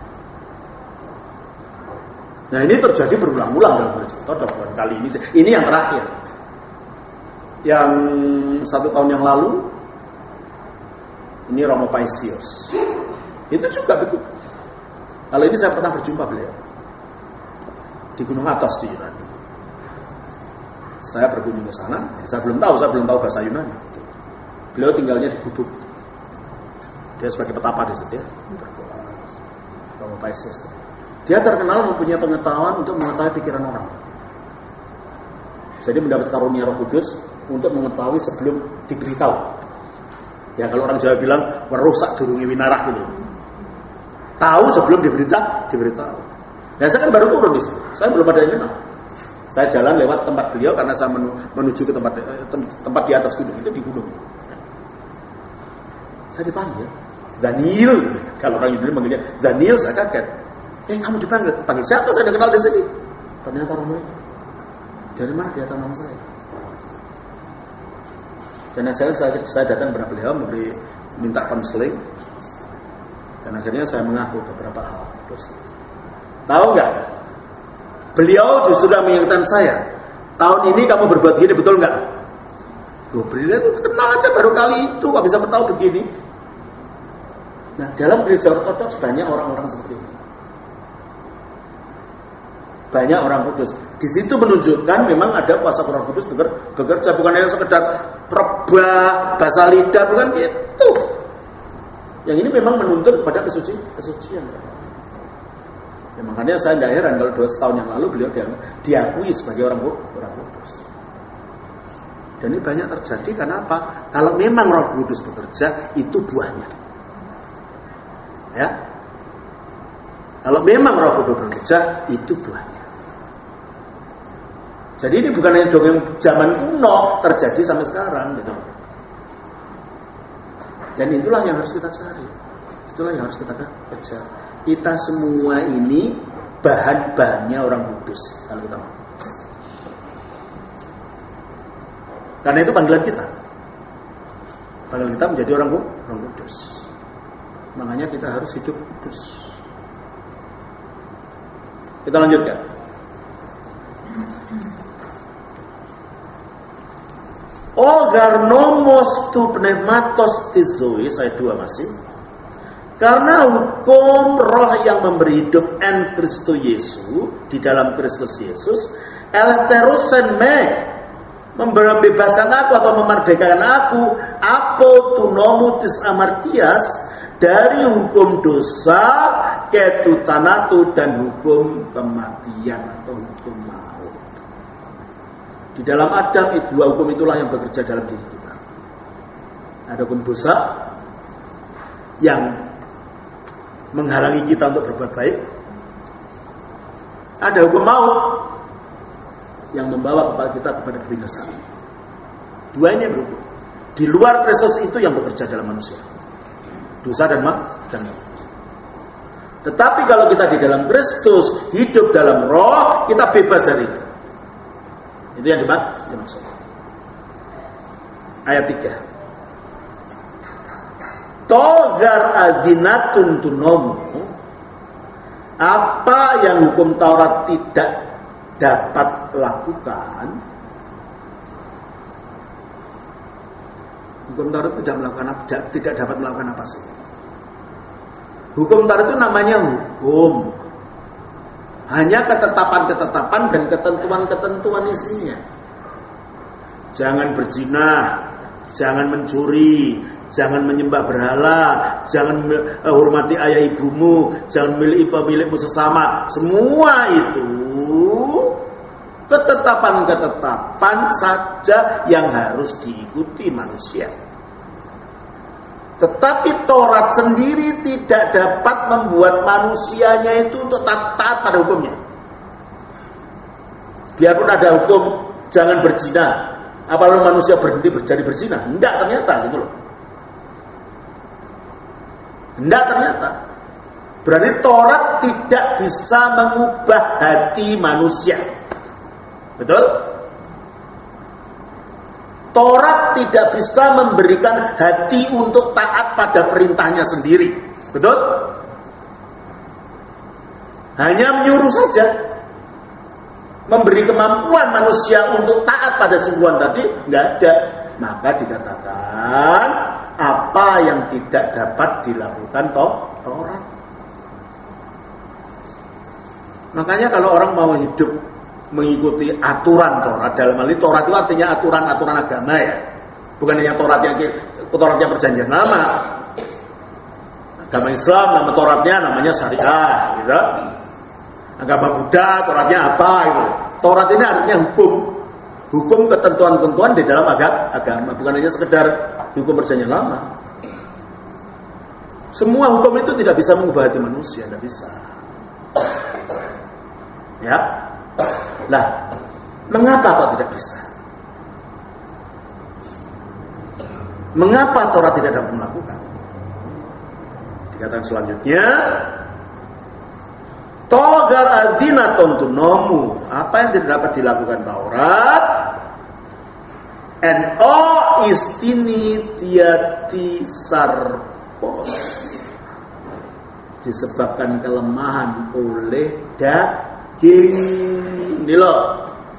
Nah, ini terjadi berulang-ulang dalam gereja ortodoks kali ini. Ini yang terakhir. Yang satu tahun yang lalu, ini Romo Paisios. Itu juga begitu. Kalau ini saya pernah berjumpa beliau di Gunung Athos di Yunani. Saya berkunjung ke sana. Saya belum tahu, saya belum tahu bahasa Yunani. Beliau tinggalnya di gubuk. Dia sebagai petapa di situ ya. Romo Paisios. Dia terkenal mempunyai pengetahuan untuk mengetahui pikiran orang. Jadi mendapat karunia Roh Kudus untuk mengetahui sebelum diberitahu. Ya kalau orang Jawa bilang merusak durungi winarah gitu. Tahu sebelum diberita, diberitahu. Nah saya kan baru turun di situ. Saya belum ada yang kenal. Saya jalan lewat tempat beliau karena saya menuju ke tempat tempat di atas gunung itu di gunung. Saya dipanggil Daniel. Kalau orang Indonesia manggilnya Daniel, saya kaget. Eh kamu dipanggil, panggil siapa? Saya tidak kenal di sini. Ternyata Romo itu. Dari mana dia tahu nama saya? Dan saya, saya, saya datang kepada beliau memberi minta konseling. Dan akhirnya saya mengaku beberapa hal. Terus, tahu nggak? Beliau justru sudah mengingatkan saya. Tahun ini kamu berbuat gini, betul nggak? Gue berilah itu kenal aja baru kali itu, kok bisa tahu begini? Nah dalam gereja ortodoks banyak orang-orang seperti ini. Banyak orang kudus. Di situ menunjukkan memang ada kuasa Roh Kudus bekerja, bukan hanya sekedar probah, bahasa lidah, bukan gitu. Yang ini memang menuntut kepada kesuci, kesucian. Ya, makanya saya nggak heran kalau dua setahun yang lalu beliau diakui sebagai orang orang kudus. Dan ini banyak terjadi karena apa? Kalau memang Roh Kudus bekerja, itu buahnya. Ya. Kalau memang Roh Kudus bekerja, itu buahnya. Jadi ini bukan hanya dongeng zaman kuno, terjadi sampai sekarang gitu. Dan itulah yang harus kita cari. Itulah yang harus kita kejar. Kita semua ini bahan-bahannya orang kudus kalau kita mau. Karena itu panggilan kita. Panggilan kita menjadi orang orang kudus. Makanya kita harus hidup kudus. Kita lanjutkan. O garnomos tu pneumatos tizoi, saya dua masih. Karena hukum roh yang memberi hidup en Kristo Yesus, di dalam Kristus Yesus, elterusen me, membebaskan aku atau memerdekakan aku, apo tu nomutis amartias, dari hukum dosa, ketutanatu, dan hukum kematian atau hukum maut. Di dalam Adam, dua hukum itulah yang bekerja dalam diri kita. Ada hukum dosa yang menghalangi kita untuk berbuat baik. Ada hukum maut yang membawa kepada kita kepada kebinasaan. Dua ini yang berhukum. Di luar Kristus itu yang bekerja dalam manusia. Dosa dan maut. Tetapi kalau kita di dalam Kristus, hidup dalam roh, kita bebas dari itu. Itu yang dimaksud. Ayat tiga. Togar adinatun tunomu. Apa yang hukum Taurat tidak dapat lakukan, hukum Taurat tidak melakukan apa, tidak dapat melakukan apa sih? Hukum Taurat itu namanya hukum. Hanya ketetapan-ketetapan dan ketentuan-ketentuan isinya. Jangan berzina, jangan mencuri, jangan menyembah berhala, jangan uh, hormati ayah ibumu, jangan milih pemilikmu sesama. Semua itu ketetapan-ketetapan saja yang harus diikuti manusia. Tetapi Taurat sendiri tidak dapat membuat manusianya itu untuk taat pada hukumnya. Biarpun ada hukum jangan berzina, apa lalu manusia berhenti jadi berzina? Enggak ternyata gitu loh. Enggak ternyata. Berarti Taurat tidak bisa mengubah hati manusia. Betul? Taurat tidak bisa memberikan hati untuk taat pada perintahnya sendiri. Betul? Hanya menyuruh saja. Memberi kemampuan manusia untuk taat pada suruhan tadi nggak ada. Maka dikatakan apa yang tidak dapat dilakukan Taurat. Makanya kalau orang mau hidup mengikuti aturan Taurat, dalam hal ini Taurat itu artinya aturan-aturan agama ya, bukan hanya Taurat yang Tauratnya perjanjian lama. Agama Islam nama Tauratnya namanya syariah, gitu. Agama Buddha Tauratnya apa itu? Taurat ini artinya hukum, hukum ketentuan-ketentuan di dalam agama, bukan hanya sekedar hukum perjanjian lama. Semua hukum itu tidak bisa mengubah hati manusia, tidak bisa. Ya. Lah, mengapa kok tidak bisa? Mengapa Taurat tidak dapat melakukan? Dikatakan selanjutnya, Togar adzina tontunomu. Apa yang tidak dapat dilakukan Taurat? No istini tiati sarpos. Disebabkan kelemahan oleh daging. Ini loh.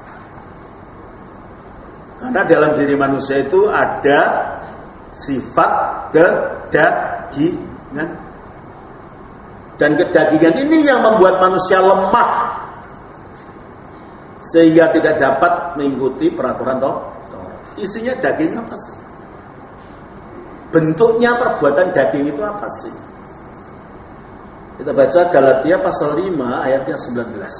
Karena dalam diri manusia itu ada sifat kedagingan. Dan kedagingan ini yang membuat manusia lemah sehingga tidak dapat mengikuti peraturan Taurat. Isinya daging apa sih? Bentuknya perbuatan daging itu apa sih? Kita baca Galatia pasal lima ayatnya sembilan belas.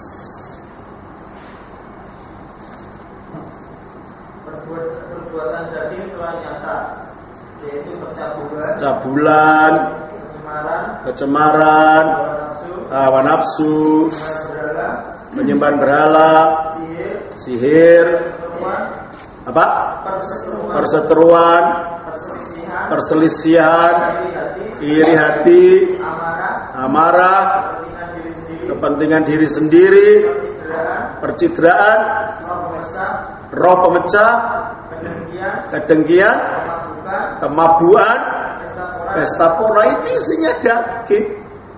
Perbuatan daging telah nyata, yaitu percabulan, cabulan, kecemaran, hawa nafsu, penyembahan berhala, sihir, apa? Perseteruan, perselisihan, iri hati, amarah, kepentingan diri sendiri, percidraan, roh pemecah, kedengkian, kemabuan, pesta pora. Itu isinya daging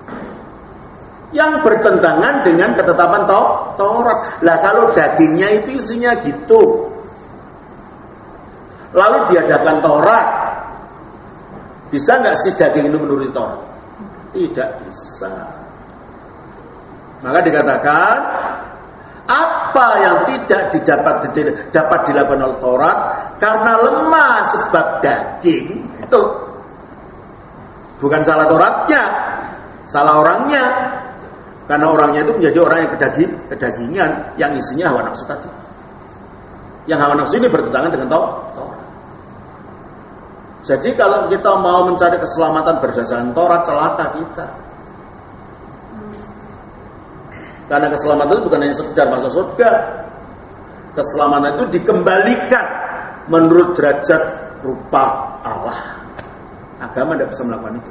yang bertentangan dengan ketetapan Taurat. Lah kalau dagingnya itu isinya gitu, lalu diadakan Taurat, bisa nggak sih daging itu menurut Taurat? Tidak bisa. Maka dikatakan apa yang tidak didapat dapat dilakukan oleh Taurat karena lemah sebab daging itu. Bukan salah Tauratnya, salah orangnya. Karena orangnya itu menjadi orang yang kedaging, kedagingan, yang isinya hawa nafsu tadi. Yang hawa nafsu ini bertentangan dengan Taurat. Jadi kalau kita mau mencari keselamatan berdasarkan Taurat, celaka kita. Karena keselamatan itu bukan hanya sekedar masuk surga. Keselamatan itu dikembalikan menurut derajat rupa Allah. Agama tidak bisa melakukan itu.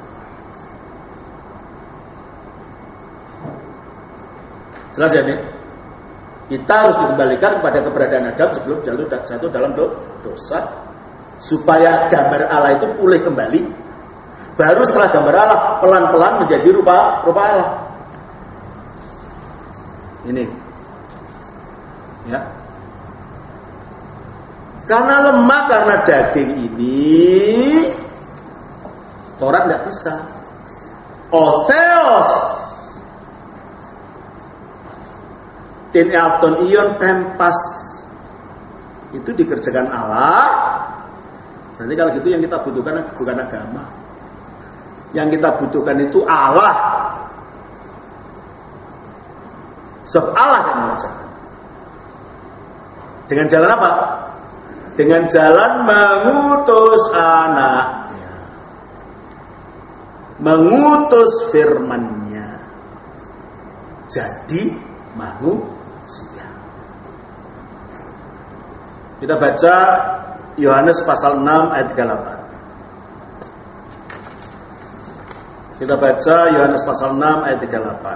Jelas ya ini? Kita harus dikembalikan kepada keberadaan Adam sebelum jatuh dalam dosa, supaya gambar Allah itu pulih kembali. Baru setelah gambar Allah pelan-pelan menjadi rupa rupa Allah. Ini, ya. Karena lemah karena daging ini, Taurat tidak bisa. Otheos, tin ealton ion pempas itu dikerjakan Allah. Berarti kalau gitu yang kita butuhkan bukan agama. Yang kita butuhkan itu Allah. Sebab Allah yang mengerjakan. Dengan jalan apa? Dengan jalan mengutus anaknya, mengutus firman-Nya jadi manusia. Kita baca Yohanes pasal enam ayat tiga puluh delapan. Kita baca Yohanes pasal enam ayat tiga puluh delapan.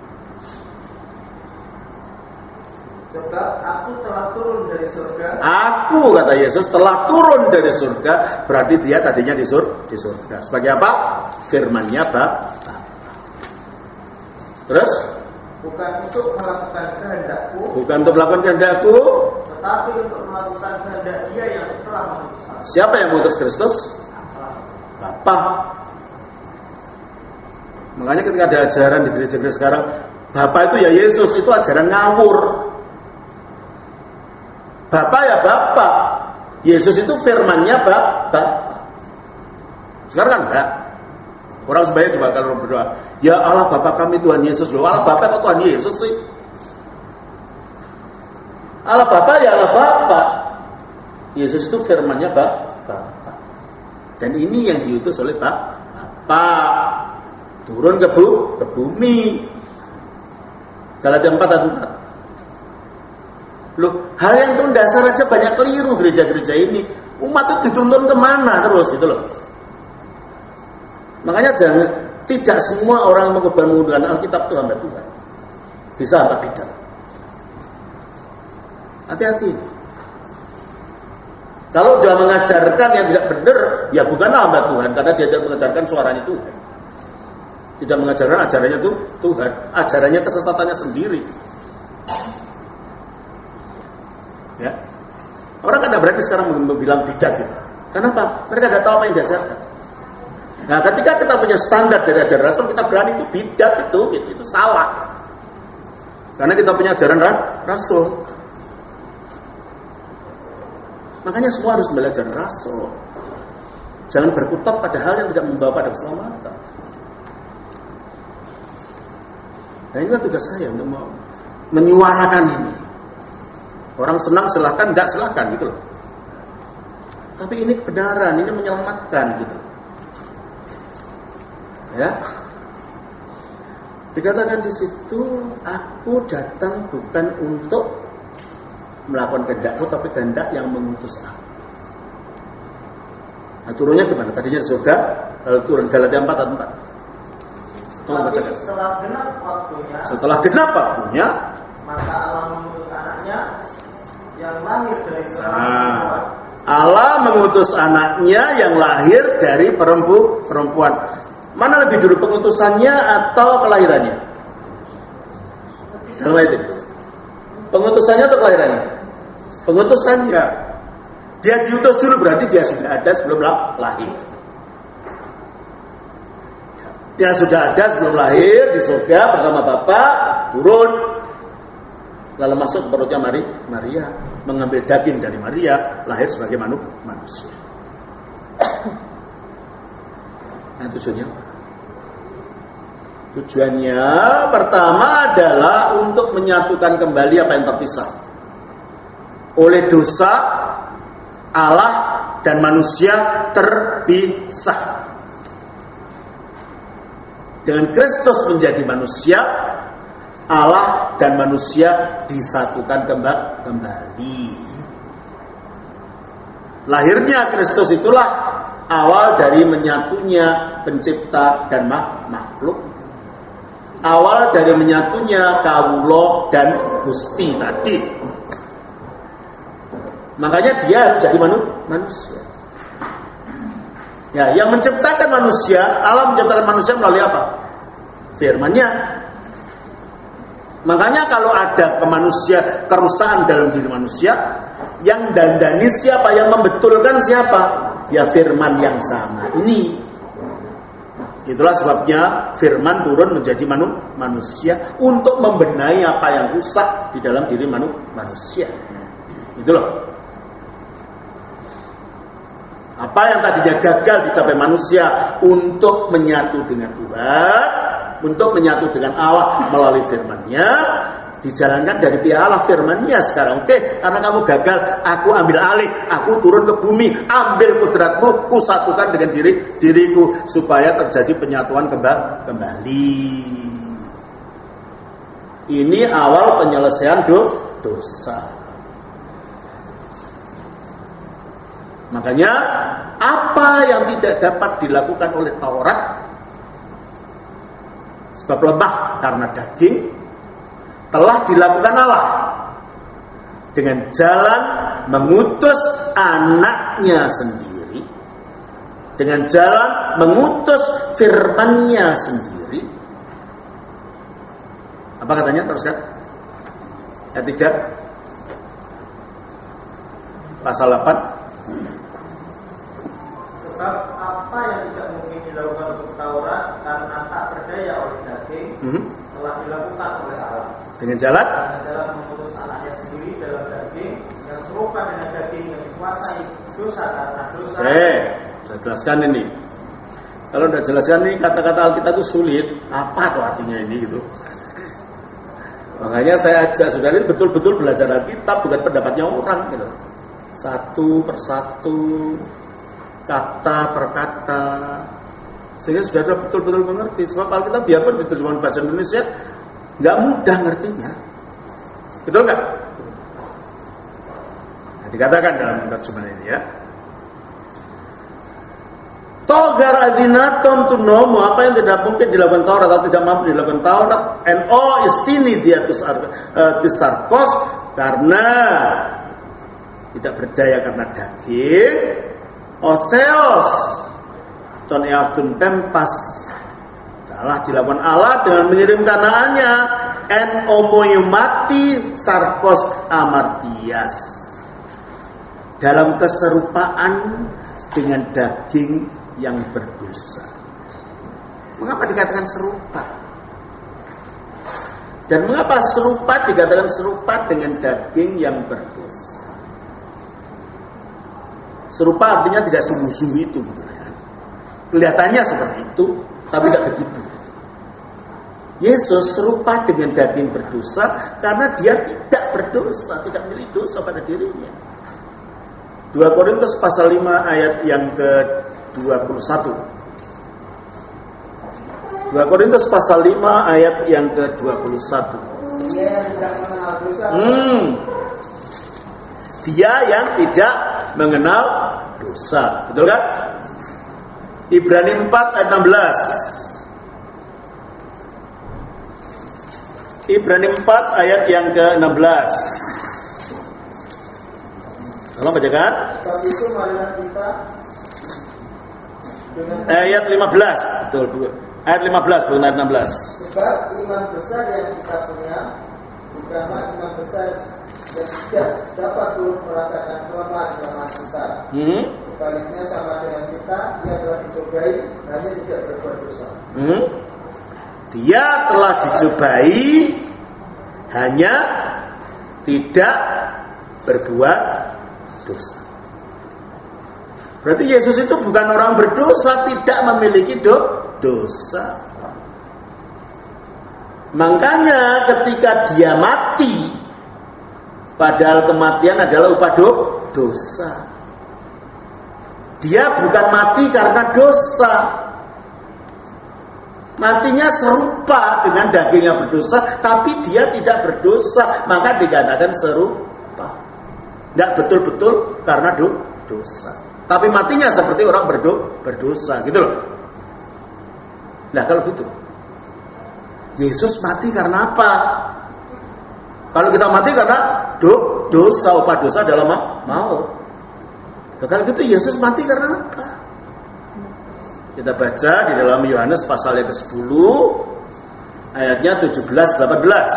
Sebab aku telah turun dari surga. Aku, kata Yesus, telah turun dari surga. Berarti dia tadinya di surga, di surga. Sebagai apa? Firman-Nya Bapa. Terus? Bukan untuk melakukan kehendakku. Bukan untuk melakukan kehendakku. Tetapi untuk melakukan kehendak Dia yang telah mengutus aku. Siapa yang mengutus Kristus? Bapa. Makanya ketika ada ajaran di gereja-gereja sekarang, Bapa itu ya Yesus, itu ajaran ngawur. Bapa ya Bapa. Yesus itu firman-Nya Bapa. Sekarang kan enggak. Orang sebaiknya coba kalau berdoa, ya Allah Bapa kami Tuhan Yesus. Loh, Allah Bapa kok Tuhan Yesus sih? Allah Bapa ya Allah Bapa. Yesus itu firman-Nya Bapa. Dan ini yang diutus oleh Bapa. Turun ke, bu, ke bumi. Galatia empat ayat empat. Loh, hal yang itu dasar aja banyak keliru gereja-gereja ini. Umat itu dituntun kemana terus gitu loh. Makanya jangan, tidak semua orang mengubah-ubahkan Alkitab itu hamba Tuhan. Bisa apa tidak? Hati-hati. Kalau dia mengajarkan yang tidak benar, ya bukanlah hamba Tuhan, karena dia tidak mengajarkan suaranya Tuhan. Tidak mengajarkan ajarannya itu Tuhan, ajarannya kesesatannya sendiri. Ya, orang kan tidak berani sekarang bilang bidat gitu. Kenapa? Mereka tidak tahu apa yang diajarkan. Nah, ketika kita punya standar dari ajaran Rasul, kita berani itu bidat itu, gitu, itu salah. Karena kita punya ajaran Rasul. Makanya semua harus belajar Rasul. Jangan berkutat pada hal yang tidak membawa pada keselamatan. Nah, ini tugas saya untuk menyuarakan ini. Orang senang silahkan, tidak silahkan gitu loh. Tapi ini kebenaran, ini menyelamatkan gitu. Ya. Dikatakan di situ, aku datang bukan untuk melakukan kehendakku, tapi kehendak yang mengutus aku. Nah, turunnya gimana? Tadinya di surga, lalu turun Galatia empat ayat empat. Tolong bacakan. Setelah genap waktunya, Setelah genap waktunya, maka Allah mengutus anaknya yang lahir dari seorang nah, perempuan. Allah mengutus anaknya yang lahir dari perempu, perempuan. Mana lebih dulu, pengutusannya atau kelahirannya? Dalam ayat itu. Pengutusannya atau kelahirannya? Pengutusannya. Dia diutus dulu, berarti dia sudah ada sebelum lahir. Dia sudah ada sebelum lahir di surga bersama Bapa, turun. Lalu masuk ke perutnya Maria, mengambil daging dari Maria, lahir sebagai manusia. Nah, tujuannya apa? Tujuannya pertama adalah untuk menyatukan kembali apa yang terpisah oleh dosa. Allah dan manusia terpisah. Dengan Kristus menjadi manusia, Allah dan manusia disatukan kembali. Lahirnya Kristus itulah awal dari menyatunya pencipta dan makhluk. Awal dari menyatunya kawula dan Gusti tadi. Makanya dia harus jadi manusia. Ya, yang menciptakan manusia, Allah menciptakan manusia melalui apa? Firman-Nya. Makanya kalau ada kemanusia, kerusakan dalam diri manusia, yang dandani siapa, yang membetulkan siapa? Ya firman yang sama ini. Itulah sebabnya firman turun menjadi manu, manusia untuk membenahi apa yang rusak di dalam diri manu, manusia. Itu loh. Apa yang tadinya gagal dicapai manusia untuk menyatu dengan Tuhan, untuk menyatu dengan Allah melalui firman-Nya, dijalankan dari pihak Allah firman-Nya sekarang. Oke, karena kamu gagal, aku ambil alih, aku turun ke bumi, ambil kudratmu, ku satukan dengan diri diriku supaya terjadi penyatuan kembali. Ini awal penyelesaian do, dosa. Makanya apa yang tidak dapat dilakukan oleh Taurat, sebab lemah karena daging, telah dilakukan Allah dengan jalan mengutus anaknya sendiri, dengan jalan mengutus firman-Nya sendiri. Apa katanya? Teruskan ayat tiga pasal delapan. Sebab apa yang tidak mungkin dilakukan untuk Taurat karena tak berdaya oleh daging, mm-hmm. telah dilakukan oleh Allah dengan jalan dengan jalan mengutus anaknya sendiri dalam daging yang serupa dengan daging yang dikuasai dosa karena dosa. Eh, saya jelaskan ini. Kalau udah jelaskan ini kata-kata Alkitab itu sulit. Apa tuh artinya ini gitu? Makanya saya ajak saudara ini betul-betul belajar Alkitab, bukan pendapatnya orang gitu. Satu persatu, kata per kata, sehingga saudara betul-betul mengerti. Sebab Alkitab biarpun diterjemahkan bahasa Indonesia, nggak mudah ngertinya, betul nggak? Nah, dikatakan dalam terjemahan ini ya. Togar adinaton tunomo, apa yang tidak mungkin dilakukan Taurat atau tidak mampu dilakukan Taurat, no istini diatus tisarkos, karena tidak berdaya karena daging. Otheos ton eatun tempas telah dilakukan Allah dengan mengirimkan anaknya en omoyumati sarkos amartias dalam keserupaan dengan daging yang berdosa. Mengapa dikatakan serupa? Dan mengapa serupa dikatakan serupa dengan daging yang berdosa? Serupa artinya tidak sungguh-sungguh itu gitu ya. Kelihatannya seperti itu, tapi tidak begitu. Yesus serupa dengan daging berdosa karena dia tidak berdosa, tidak memiliki dosa pada dirinya. dua Korintus pasal lima ayat yang ke dua puluh satu. dua Korintus pasal lima ayat yang ke dua puluh satu. Dia yang tidak mengenal dosa. Hmm. Dia yang tidak mengenal dosa. Betul kan? Ibrani empat ayat enam belas. Ibrani empat ayat yang ke enam belas. Tolong bacakan. Sebab itu marilah kita ayat lima belas. Betul, betul. Ayat lima belas bukan ayat enam belas. Sebab iman besar yang kita punya bukanlah iman besar yang tidak dapat turut merasakan kelemahan-kelemahan kita. Hmm? Sebaliknya sama dengan kita, dia telah dicobai, hanya tidak berbuat dosa. Hmm? Dia telah dicobai, hanya tidak berbuat dosa. Berarti Yesus itu bukan orang berdosa, tidak memiliki do, dosa. Makanya ketika dia mati, padahal kematian adalah upah do, dosa. Dia bukan mati karena dosa. Matinya serupa dengan daging yang berdosa, tapi dia tidak berdosa, maka dikatakan serupa. Tidak betul-betul karena do, dosa. Tapi matinya seperti orang berdo, berdosa, gitu loh. Nah kalau gitu, Yesus mati karena apa? Kalau kita mati karena do, dosa, upah dosa adalah maut. Nah, kalau gitu Yesus mati karena apa? Kita baca di dalam Yohanes pasal yang kesepuluh ayatnya tujuh belas delapan belas.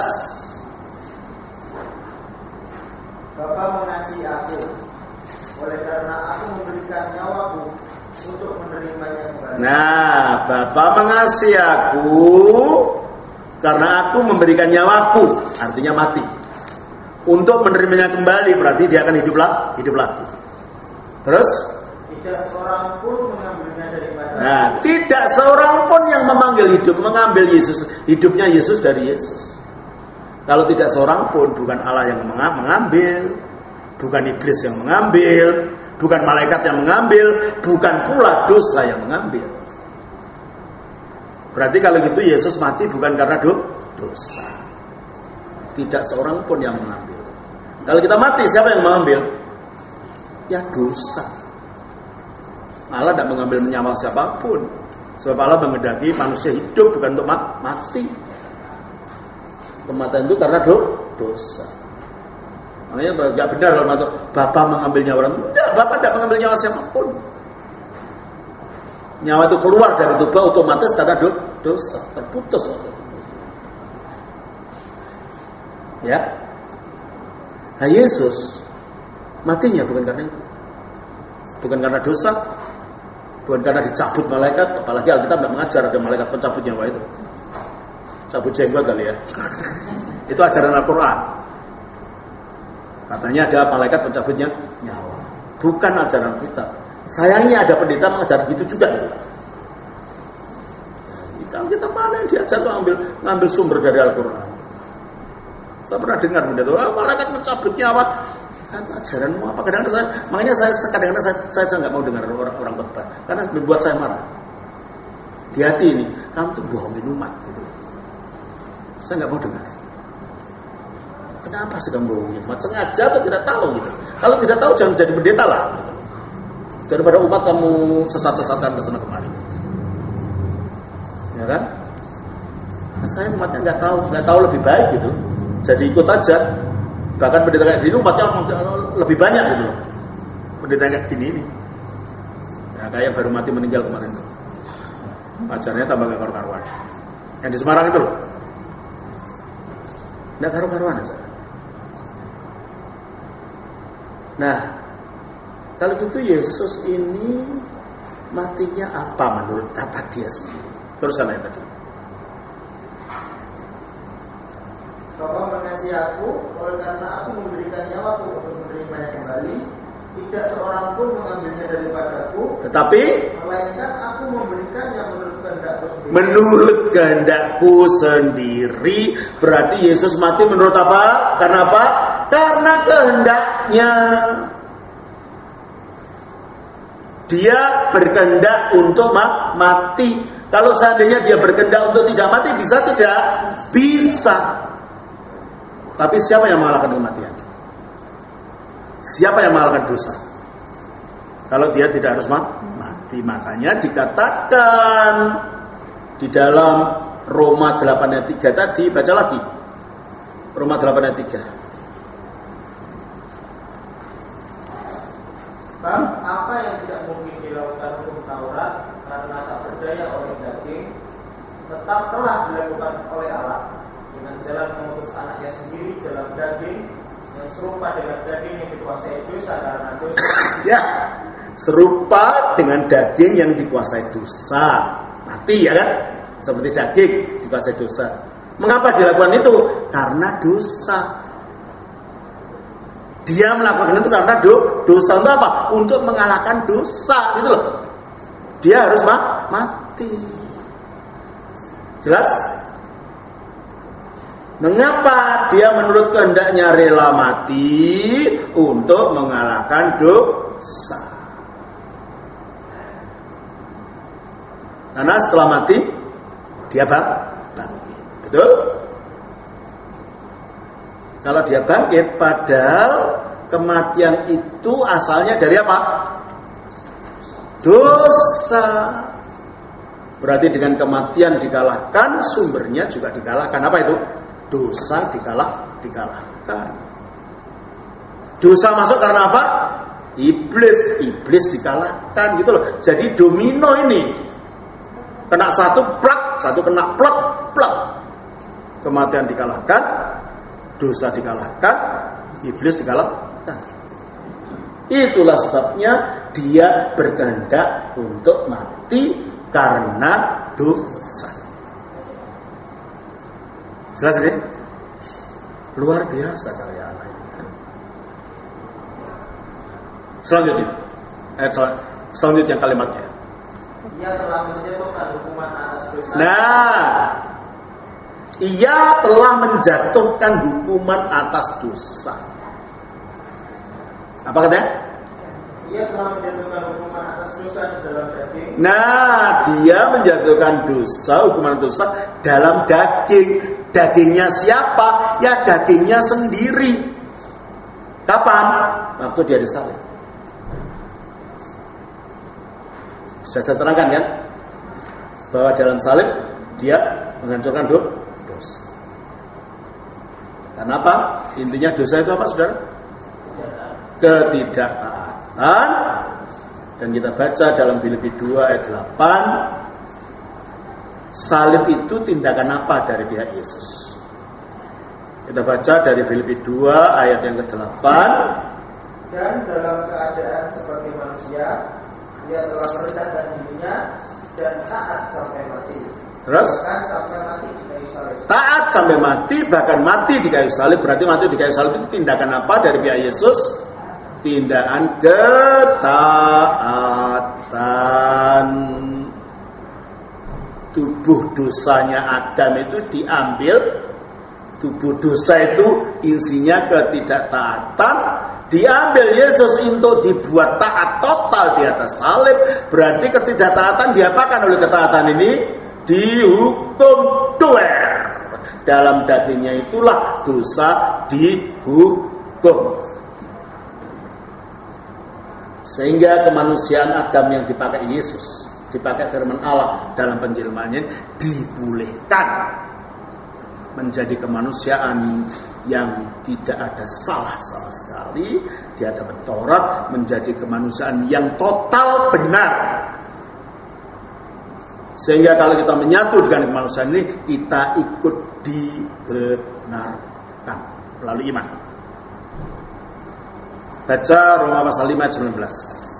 Bapa mengasihi aku, oleh karena aku memberikan nyawaku untuk menerimanya kembali. Nah, Bapa mengasihi aku karena aku memberikan nyawaku, artinya mati. Untuk menerimanya kembali berarti dia akan hidup lagi, hidup lagi. Terus tidak seorang pun mengambilnya daripada. Nah, tidak seorang pun yang memanggil hidup, mengambil Yesus, hidupnya Yesus dari Yesus. Kalau tidak seorang pun, bukan Allah yang mengambil, bukan iblis yang mengambil, bukan malaikat yang mengambil, bukan pula dosa yang mengambil. Berarti kalau gitu Yesus mati bukan karena dosa. Tidak seorang pun yang mengambil. Kalau kita mati, siapa yang mengambil? Ya dosa. Allah tidak mengambil nyawa siapapun. Sebab Allah menghendaki manusia hidup bukan untuk mati. Kematian itu karena dosa. Makanya tidak benar kalau masuk Bapak mengambil nyawa orang. Tidak, Bapak tidak mengambil nyawa siapapun. Nyawa itu keluar dari tubuh otomatis karena dosa, terputus. Ya. Nah, Yesus matinya bukan karena itu. Bukan karena dosa, bukan karena dicabut malaikat, apalagi Alkitab tidak mengajar ada malaikat pencabut nyawa itu. Cabut jenggot kali ya. Itu ajaran Al-Quran. Katanya ada malaikat pencabutnya nyawa. Bukan ajaran kita. Sayangnya ada pendeta mengajar gitu juga. Kalau kita mana yang diajar tuh ambil ngambil sumber dari Al-Quran. Saya pernah dengar pendeta, oh, malaikat mencabut nyawa. Ajaranmu apa? Kadang-kadang saya, makanya saya kadang-kadang saya, saya, saya nggak mau dengar orang-orang khotbah karena membuat saya marah. Di hati ini, kamu tuh bohongin umat gitu. Saya nggak mau dengar. Kenapa sih kamu bohongin umat? Sengaja atau tidak tahu gitu? Kalau tidak tahu jangan jadi pendeta lah. Gitu. Daripada umat kamu sesat-sesatkan ke sana kemari. Ya kan? Nah, saya umatnya nggak tahu, nggak tahu lebih baik gitu. Jadi ikut aja. Bahkan pendeta kayak gini umatnya lebih banyak gitu loh. Pendeta kayak gini ini. Ya, kayak yang baru mati meninggal kemarin tuh. Pacarnya tambah gak karu-karuan. Yang di Semarang itu loh. Nggak karu-karuan aja. Nah, kalau gitu Yesus ini matinya apa menurut kata dia sendiri? Teruskan yang tadi. Bapa mengasihi aku, oleh karena aku memberikan nyawaku untuk menerimanya kembali. Tidak seorang pun mengambilnya daripadaku. Tetapi melainkan aku memberikannya menurut kehendakku sendiri. Menurut kehendakku sendiri. Berarti Yesus mati menurut apa? Karena apa? Karena kehendaknya. Dia berkehendak untuk mati. Kalau seandainya dia berkehendak untuk tidak mati, bisa tidak? Bisa. Tapi siapa yang mengalahkan kematian? Siapa yang mengalahkan dosa? Kalau dia tidak harus mati. Makanya dikatakan di dalam Roma delapan ayat tiga tadi, baca lagi. Roma delapan ayat tiga. Bab apa yang tidak mungkin dilakukan hukum Taurat karena tak berdaya oleh daging, tetap telah dilakukan oleh Allah dengan jalan mengutus anaknya sendiri dalam daging yang serupa dengan daging yang dikuasai dosa karena dosa. Ya, serupa dengan daging yang dikuasai dosa. Mati ya kan? Seperti daging dikuasai dosa. Mengapa dilakukan itu? Karena dosa. Dia melakukan itu karena do, dosa untuk apa? Untuk mengalahkan dosa, gitu loh. Dia harus ma- mati. Jelas? Mengapa dia menurut kehendaknya rela mati? Untuk mengalahkan dosa. Karena setelah mati dia bangkit. Betul? Kalau dia bangkit, padahal kematian itu asalnya dari apa? Dosa. Berarti dengan kematian dikalahkan, sumbernya juga dikalahkan. Apa itu? Dosa dikalah, dikalahkan. Dosa masuk karena apa? Iblis. Iblis dikalahkan gitu loh. Jadi domino ini. Kena satu, plak. Satu kena plak, plak. Kematian dikalahkan. Dosa dikalahkan, iblis dikalahkan. Itulah sebabnya dia berkehendak untuk mati karena dosa. Jelas ini? Luar biasa karya Allah ini. Selanjutnya, eh, selanjutnya kalimatnya. Ia telah menjatuhkan hukuman atas dosa. Nah, ia telah menjatuhkan hukuman atas dosa. Apa katanya? Ia telah menjatuhkan hukuman atas dosa di dalam daging. Nah, dia menjatuhkan dosa, hukuman dosa dalam daging. Dagingnya siapa? Ya dagingnya sendiri. Kapan? Waktu dia disalib. Sudah saya terangkan kan? Bahwa dalam salib dia menghancurkan dosa. Karena apa? Intinya dosa itu apa, saudara? Ketidaktaatan. Dan kita baca dalam Filipi dua ayat delapan, salib itu tindakan apa dari pihak Yesus? Kita baca dari Filipi dua ayat yang kedelapan. Dan dalam keadaan sebagai manusia, dia telah merendahkan dirinya dan taat sampai mati. Terus? Bahkan sampai mati di kayu salib. Taat sampai mati, bahkan mati di kayu salib. Berarti mati di kayu salib itu tindakan apa dari pihak Yesus? Tindakan ketaatan. Tubuh dosanya Adam itu diambil. Tubuh dosa itu isinya ketidaktaatan. Diambil Yesus untuk dibuat taat total di atas salib. Berarti ketidaktaatan diapakan oleh ketaatan ini? Dihukum duer. Dalam dagingnya itulah dosa dihukum. Sehingga kemanusiaan Adam yang dipakai Yesus, dipakai firman Allah dalam penjelmaannya, dibolehkan menjadi kemanusiaan yang tidak ada salah sama sekali di hadapan Taurat, menjadi kemanusiaan yang total benar. Sehingga kalau kita menyatu dengan kemanusiaan ini, kita ikut dibenarkan melalui iman. Baca Roma pasal lima ayat sembilan belas.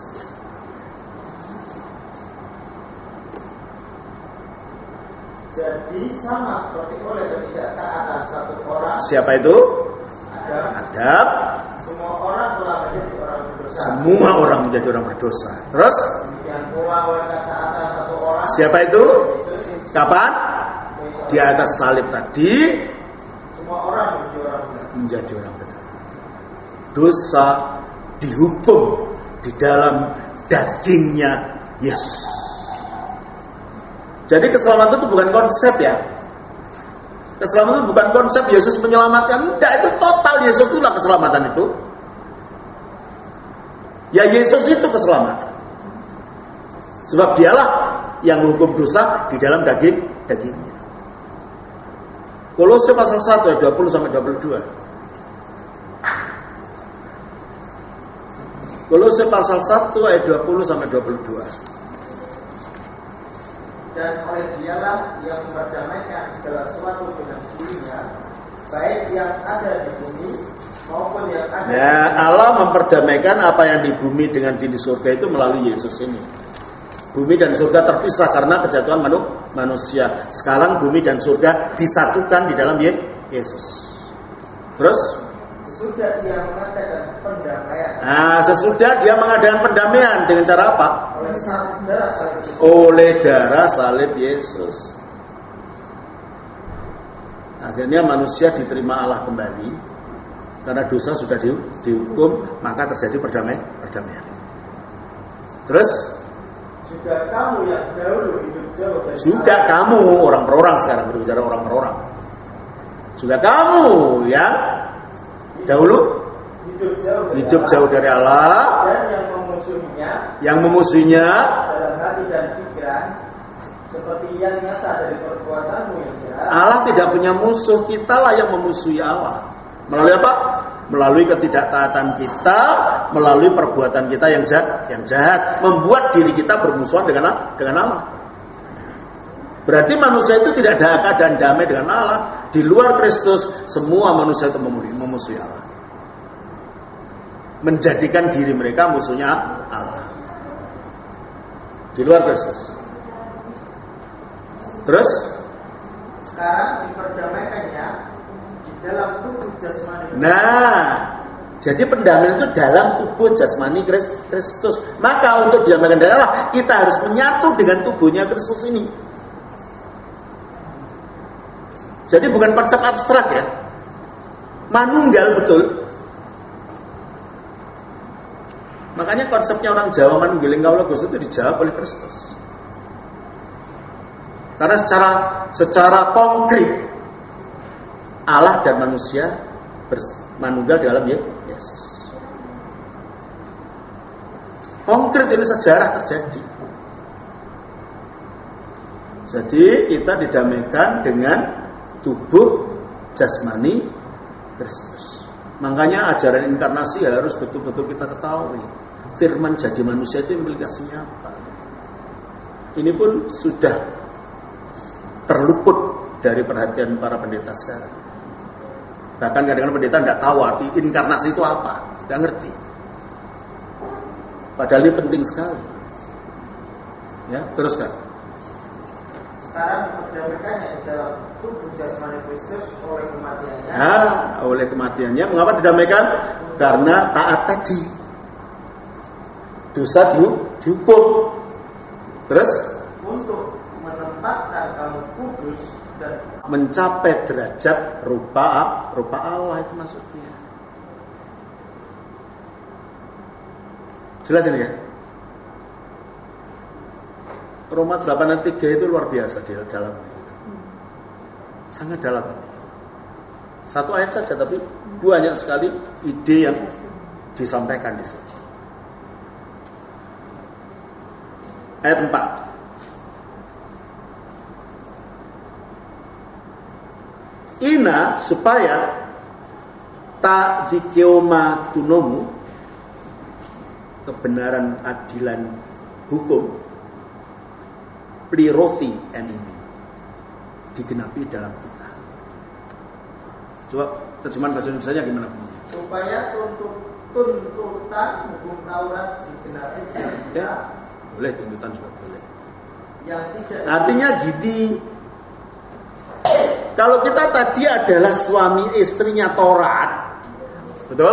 Jadi sama seperti oleh ketidaktaatan satu orang. Siapa itu? Adam. Adam. Semua orang telah menjadi orang berdosa. Semua orang menjadi orang berdosa. Terus? Demikian pula oleh ketaatan satu orang. Siapa itu? Kapan? Di atas salib tadi. Semua orang menjadi orang benar. Menjadi orang benar. Dosa dihukum di dalam dagingnya Yesus. Jadi keselamatan itu bukan konsep ya. Keselamatan itu bukan konsep Yesus menyelamatkan. Tidak, itu total Yesus itulah keselamatan itu. Ya Yesus itu keselamatan. Sebab dialah yang menghukum dosa di dalam daging dagingnya. Kolose pasal satu ayat dua puluh sampai dua puluh dua. Kolose pasal satu ayat dua puluh sampai dua puluh dua. Dan oleh dialah yang memperdamaikan segala sesuatu dengan dirinya, baik yang ada di bumi maupun yang ada. Ya, Allah memperdamaikan apa yang di bumi dengan di surga itu melalui Yesus ini. Bumi dan surga terpisah karena kejatuhan manusia. Sekarang bumi dan surga disatukan di dalam Yesus. Terus? Sesudah dia mengadakan pendamaian. Nah, sesudah dia mengadakan pendamaian dengan cara apa? Oleh darah salib Yesus. Oleh darah salib Yesus. Akhirnya manusia diterima Allah kembali karena dosa sudah dihukum, maka terjadi perdamaian. Perdamaian. Terus? Juga kamu yang dahulu hidup jauh dari Juga Allah. Kamu orang per orang sekarang berbicara orang per orang. Juga kamu yang dahulu hidup jauh dari, hidup Allah, jauh dari Allah dan yang memusuhinya, yang memusuhinya dalam hati dan pikiran, seperti yang nyata dari perbuatanmu yang jahat. Allah tidak punya musuh, kitalah yang memusuhi Allah. Melalui apa? Melalui ketidaktaatan kita, melalui perbuatan kita yang jahat, yang jahat, membuat diri kita bermusuhan dengan dengan Allah. Berarti manusia itu tidak ada keadaan damai dengan Allah. Di luar Kristus, semua manusia itu memusuhi Allah. Menjadikan diri mereka musuhnya Allah. Di luar Kristus. Terus sekarang diperdamaikannya di dalam tubuh jasmani. Nah, jadi pendamaian itu dalam tubuh jasmani Kristus. Maka untuk didamaikan dengan Allah, kita harus menyatu dengan tubuhnya Kristus ini. Jadi bukan konsep abstrak ya. Manunggal betul. Makanya konsepnya orang Jawa manunggaling kawula Gusti itu dijawab oleh Kristus. Karena secara secara konkret Allah dan manusia manunggal dalam Yesus. Konkret ini sejarah terjadi. Jadi kita didamaikan dengan tubuh jasmani Kristus. Makanya ajaran inkarnasi harus betul-betul kita ketahui. Firman jadi manusia itu implikasinya apa? Ini pun sudah terluput dari perhatian para pendeta sekarang. Bahkan kadang-kadang pendeta tidak tahu arti inkarnasi itu apa, tidak ngerti. Padahal ini penting sekali. Ya, teruskan. Sekarang diperdamaikannya di dalam tubuh jasmani Kristus oleh kematiannya. Nah, oleh kematiannya. Mengapa didamaikan? Karena taat tadi. Dosa dihukum. Terus? Untuk menempatkan kamu kudus dan mencapai derajat rupa rupa Allah, itu maksudnya. Jelas ini ya? Roma delapan ayat tiga itu luar biasa di dalam. Sangat dalam. Satu ayat saja tapi banyak sekali ide yang disampaikan di sini. Ayat empat. Ina supaya ta dikeoma tunomu, kebenaran adilan hukum plirothi enimi, digenapi dalam kita. Coba terjemahan bahasa Indonesianya gimana? Supaya tuntut, tuntutan hukum Taurat digenapi dalam kita. Ya, boleh, tuntutan juga boleh. Yang tidak. Artinya gini, kalau kita tadi adalah suami istrinya Taurat, betul?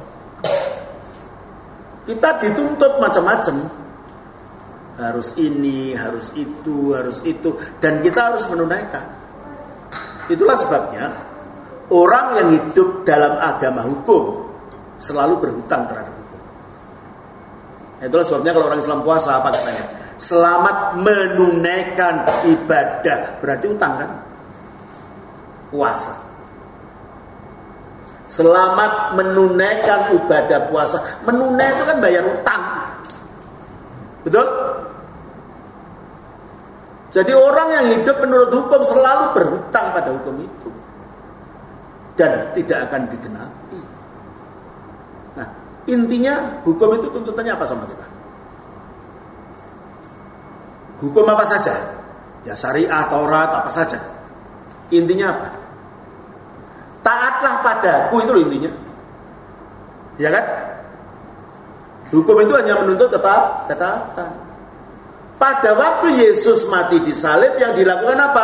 Kita dituntut macam-macam. Harus ini, harus itu, harus itu, dan kita harus menunaikan. Itulah sebabnya orang yang hidup dalam agama hukum selalu berhutang terhadap hukum. Itulah sebabnya kalau orang Islam puasa apa katanya? Selamat menunaikan ibadah, berarti utang kan? Puasa. Selamat menunaikan ibadah puasa. Menunaikan itu kan bayar utang. Betul? Jadi orang yang hidup menurut hukum selalu berhutang pada hukum itu. Dan tidak akan digenapi. Nah, intinya hukum itu tuntutannya apa sama kita? Hukum apa saja? Ya syariat, Taurat, apa saja. Intinya apa? Taatlah padaku, itu loh intinya. Ya kan? Hukum itu hanya menuntut ketaatan. Pada waktu Yesus mati di salib, yang dilakukan apa?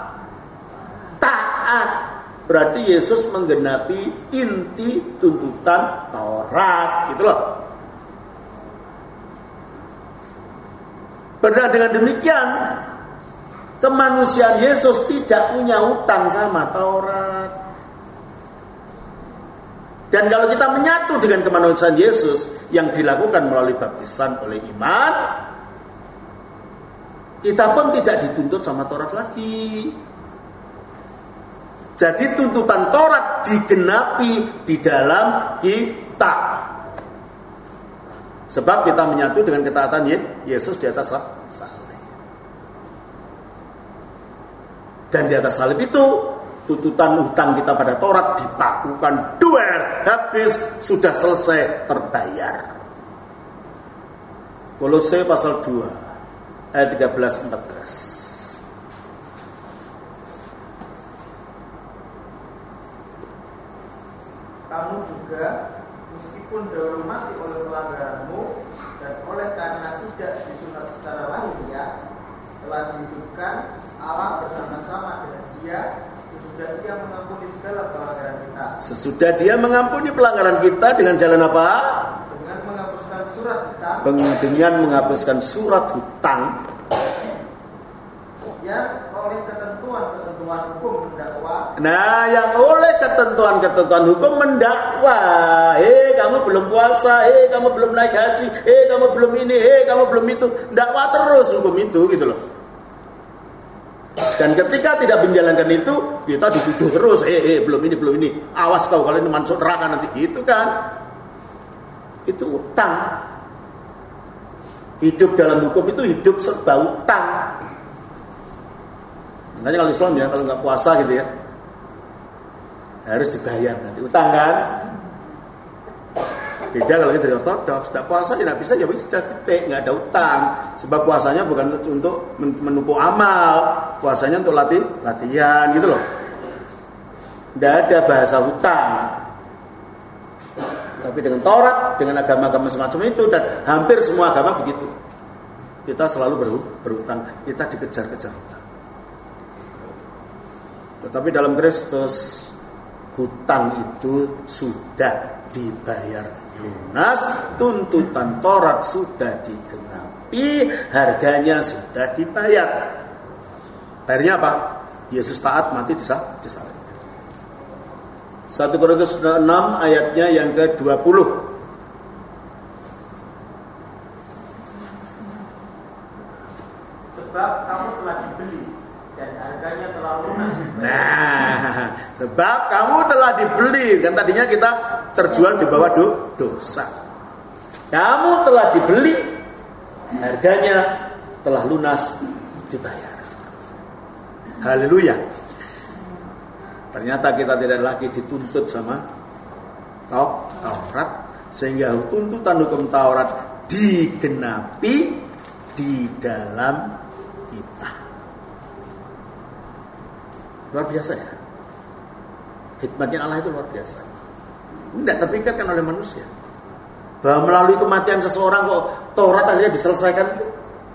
Taat. Berarti Yesus menggenapi inti tuntutan Taurat, gitu loh. Benar dengan demikian, kemanusiaan Yesus tidak punya utang sama Taurat. Dan kalau kita menyatu dengan kemanusiaan Yesus yang dilakukan melalui baptisan oleh iman, kita pun tidak dituntut sama Taurat lagi. Jadi tuntutan Taurat digenapi di dalam kita. Sebab kita menyatu dengan ketaatan Yesus di atas salib. Dan di atas salib itu tuntutan hutang kita pada Taurat dipakukan duer, habis, sudah selesai, terbayar. Kolose pasal dua ayat tiga belas empat belas. Kamu juga meskipun dahulu mati oleh pelanggaranmu dan oleh karena tidak disunat secara lahiriah telah dihidupkan Allah bersama-sama dengan Dia sesudah Dia mengampuni segala pelanggaran kita. Sesudah Dia mengampuni pelanggaran kita dengan jalan apa? Dengan menghapuskan surat hutang. Dengan menghapuskan surat hutang. Yang oleh ketentuan-ketentuan hukum mendakwa. Nah, yang oleh ketentuan-ketentuan hukum mendakwa. Hei, kamu belum puasa. Hei, kamu belum naik haji. Hei, kamu belum ini. Hei, kamu belum itu. Dakwa terus hukum itu, gitu loh. Dan ketika tidak menjalankan itu, kita dituduh terus. Eh, eh, belum ini, belum ini. Awas kau kalau ini masuk neraka nanti, gitu kan? Itu utang. Hidup dalam hukum itu hidup serba utang. Makanya kalau Islam ya, kalau nggak puasa gitu ya, harus dibayar nanti utang kan. Beda kalau kita dari ortodoks, tidak puasa tidak bisa, ya sudah titik, nggak ada utang. Sebab puasanya bukan untuk menumpuk amal, puasanya untuk latih, latihan gitu loh. Tidak ada bahasa hutang. Tapi dengan Taurat, dengan agama-agama semacam itu, dan hampir semua agama begitu, kita selalu berhutang, kita dikejar-kejar hutang. Tetapi dalam Kristus, hutang itu sudah dibayar lunas, tuntutan Taurat sudah digenapi, harganya sudah dibayar. Bayarnya apa? Yesus taat mati disalib. satu Korintus enam ayatnya yang ke dua puluh. Sebab kamu telah dibeli dan harganya telah lunas. Nah, sebab kamu telah dibeli, kan tadinya kita terjual di bawah do, dosa. Kamu telah dibeli, harganya telah lunas dibayar. Haleluya. Ternyata kita tidak lagi dituntut sama Taurat, sehingga tuntutan hukum Taurat digenapi di dalam kita. Luar biasa ya. Hikmatnya Allah itu luar biasa. Tidak terpikirkan oleh manusia bahwa melalui kematian seseorang kok Taurat akhirnya diselesaikan itu.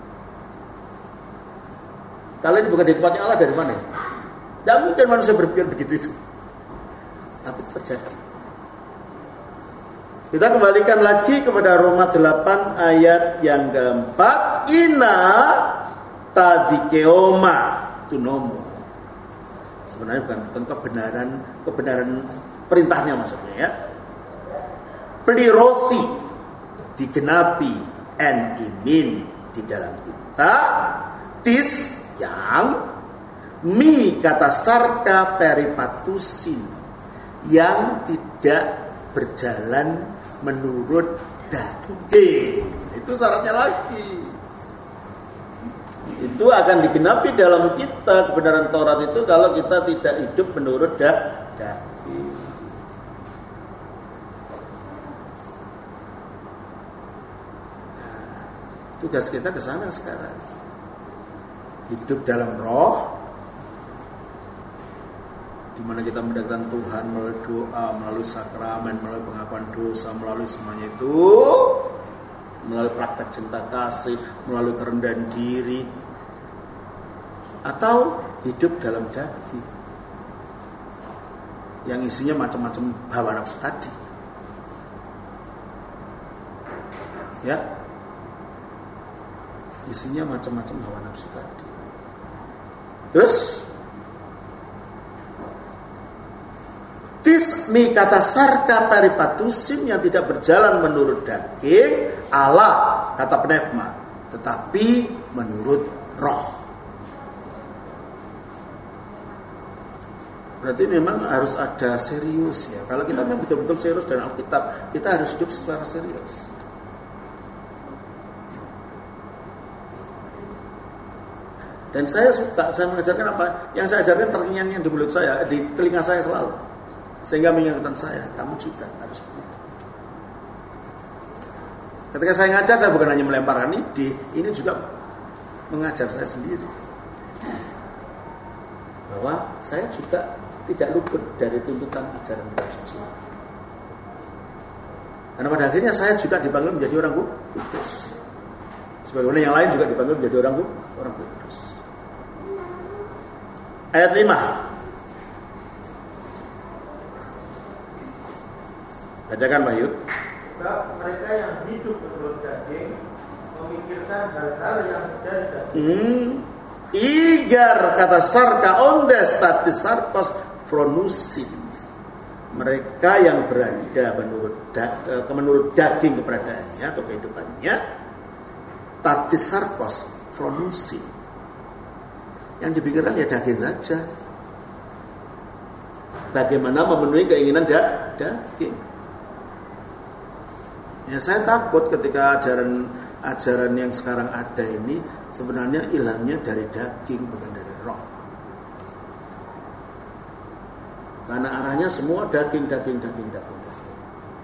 Kalian bukan hikmatnya Allah dari mana? Tidak mungkin manusia berpikir begitu itu. Tapi terjadi. Kita kembalikan lagi kepada Roma delapan ayat yang keempat. Ina tadikeoma tunomo. Sebenarnya bukan tentang kebenaran kebenaran perintahnya maksudnya ya. Plirosi digenapi en imin di dalam kita. Tis yang mi kata sarka peripatusin yang tidak berjalan menurut daging. Itu syaratnya lagi. Itu akan digenapi dalam kita kebenaran Taurat itu kalau kita tidak hidup menurut daging. Nah, tugas kita ke sana sekarang. Hidup dalam roh, di mana kita mendekatkan Tuhan melalui doa, melalui sakramen, melalui pengakuan dosa, melalui semuanya itu, melalui praktek cinta kasih, melalui kerendahan diri, atau hidup dalam daging yang isinya macam-macam hawa nafsu tadi, ya, isinya macam-macam hawa nafsu tadi. Terus Tismi kata sarka peripatusim yang tidak berjalan menurut daging, Allah kata pneuma, tetapi menurut roh. Berarti memang harus ada serius ya. Kalau kita memang betul-betul serius dengan Alkitab, kita harus hidup secara serius. Dan saya suka, saya mengajarkan apa? Yang saya ajarkan terngiang-ngiang di mulut saya, di telinga saya selalu. Sehingga mengingatkan saya, kamu juga harus begitu. Ketika saya ngajar, saya bukan hanya melemparkan ide, ini juga mengajar saya sendiri. Bahwa saya juga tidak luput dari tuntutan ajaran kitab suci. Karena pada akhirnya saya juga dipanggil menjadi orang kudus. Sebagaimana yang lain juga dipanggil menjadi orang orang kudus. Ayat lima. Bacakan Pak Yud. Sebab mereka yang hidup menurut daging memikirkan hal-hal yang dari daging. Hmm. Igar kata sarka ondes tatis sarkos fronusin. Mereka yang berada menurut da, menurut daging keberadaannya atau kehidupannya tatis sarkos fronusin. Yang dipikirkan ya daging saja. Bagaimana memenuhi keinginan da, daging. Ya saya takut ketika ajaran ajaran yang sekarang ada ini sebenarnya ilhamnya dari daging bukan dari roh. Karena arahnya semua daging, daging, daging, daging, daging.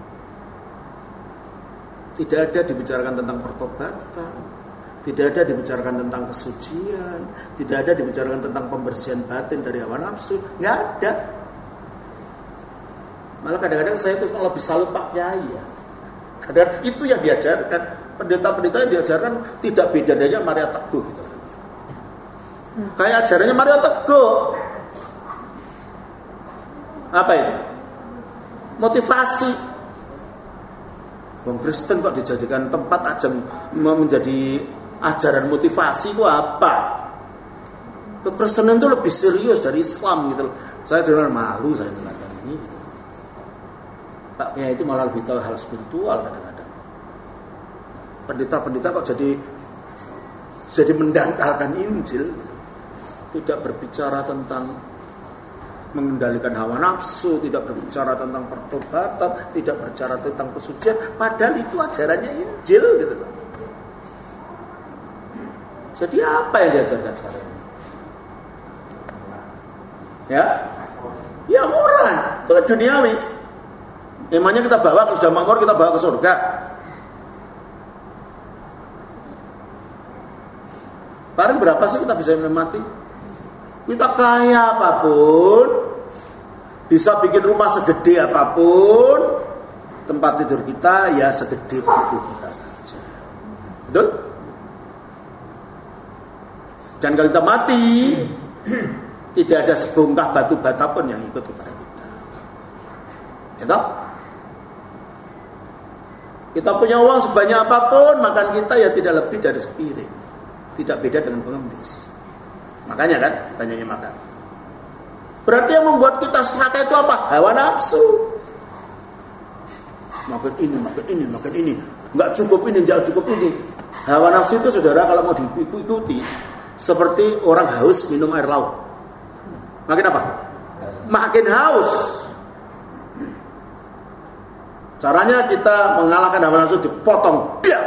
Tidak ada dibicarakan tentang pertobatan, tidak ada dibicarakan tentang kesucian, tidak ada dibicarakan tentang pembersihan batin dari hawa nafsu, nggak ada. Malah kadang-kadang saya itu lebih salut Pak Kiai ya. Kadang itu yang diajarkan, pendeta-pendeta yang diajarkan tidak beda dengan Maria Teguh gitu. Kayak ajarannya Maria Teguh. Apa itu? Motivasi. Wong Kristen kok dijadikan tempat aja menjadi ajaran motivasi itu apa? Kekristenan itu lebih serius dari Islam gitu loh. Saya dengar malu saya dengarkan ini. Pak Kiai itu malah lebih tahu hal spiritual kadang-kadang. Pendeta-pendeta kok jadi jadi mendangkalkan Injil, tidak berbicara tentang mengendalikan hawa nafsu, tidak berbicara tentang pertobatan, tidak berbicara tentang kesucian, padahal itu ajarannya Injil gitu loh. Jadi apa yang diajarkan sekarang ini? Ya, ya murah, itu kan duniawi. Emangnya kita bawa kalau sudah makmur kita bawa ke surga. Paling berapa sih kita bisa menikmati? Kita kaya apapun, bisa bikin rumah segede apapun, tempat tidur kita ya segede tubuh kita saja. Betul? Dan kalau kita mati, tidak ada sebongkah batu bata pun yang ikut kepada kita. Gitu? Kita punya uang sebanyak apapun, makan kita ya tidak lebih dari sepiring. Tidak beda dengan pengemis. Makanya kan, tanyanya makan. Berarti yang membuat kita serakah itu apa? Hawa nafsu. Makan ini, makan ini, makan ini. Enggak cukup ini, enggak cukup ini. Hawa nafsu itu saudara kalau mau diikuti seperti orang haus minum air laut. Makin apa? Makin haus. Caranya kita mengalahkan hawa nafsu dipotong. Biar.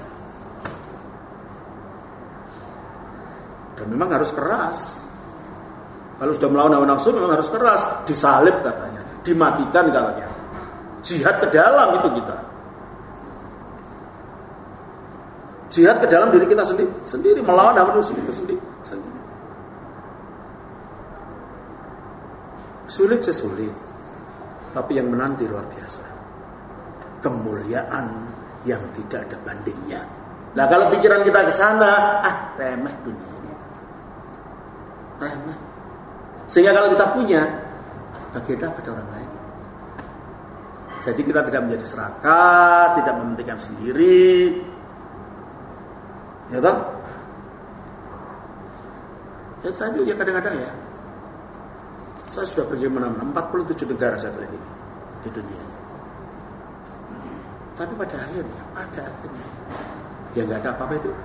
Dan memang harus keras. Kalau sudah melawan hawa nafsu memang harus keras. Disalib katanya, dimatikan katanya. Jihad ke dalam itu kita. Jihad ke dalam diri kita sendiri, sendiri melawan hawa nafsu itu sendiri, sendiri. Sulit sih sulit. Tapi yang menanti luar biasa. Kemuliaan yang tidak ada bandingnya. Nah kalau pikiran kita ke sana, ah remeh dunia ini. Remeh. Sehingga kalau kita punya, bagi kita pada orang lain. Jadi kita tidak menjadi serakah, tidak mementingkan sendiri. Ya toh? Ya saya ya kadang-kadang ya. Saya sudah pergi mana-mana, empat puluh tujuh negara saya keliling di dunia. Tapi pada akhirnya, pada akhirnya, ya nggak ada apa-apa itu.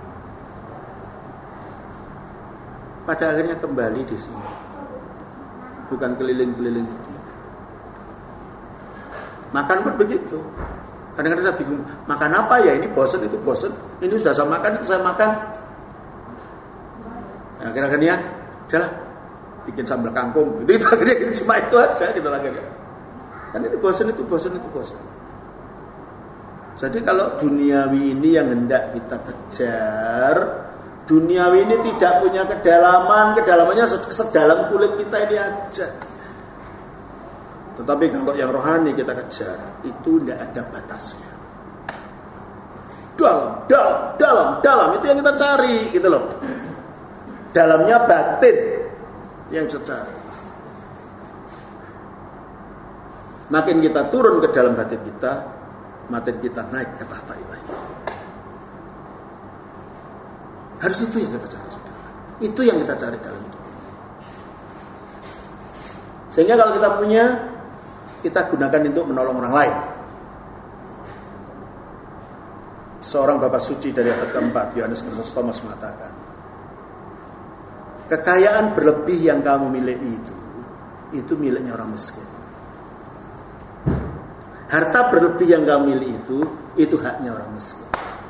Pada akhirnya kembali di sini, bukan keliling-keliling itu. Makan pun begitu. Kadang-kadang saya bingung, makan apa ya? Ini bosan, itu bosan. Ini sudah saya makan, itu saya makan. Nah, akhir-akhirnya, udahlah, bikin sambal kangkung. Itu, itu akhirnya itu cuma itu aja gitu akhirnya. Kan ini bosan, itu bosan, itu bosan. Jadi kalau duniawi ini yang hendak kita kejar, duniawi ini tidak punya kedalaman, kedalamannya sedalam kulit kita ini aja. Tetapi kalau yang rohani kita kejar, itu tidak ada batasnya. Dalam, dalam, dalam, dalam, itu yang kita cari gitu loh. Dalamnya batin, Yang bisa cari. Makin kita turun ke dalam batin kita, makin kita naik ke tahta ilahi. Harus itu yang kita cari, saudara. Itu yang kita cari dalam hidup. Sehingga kalau kita punya, kita gunakan untuk menolong orang lain. Seorang Bapak Suci dari abad keempat, Yohanes Chrysostomus mengatakan, kekayaan berlebih yang kamu miliki itu, itu miliknya orang miskin. Harta berlebih yang kamu miliki itu, itu haknya orang miskin.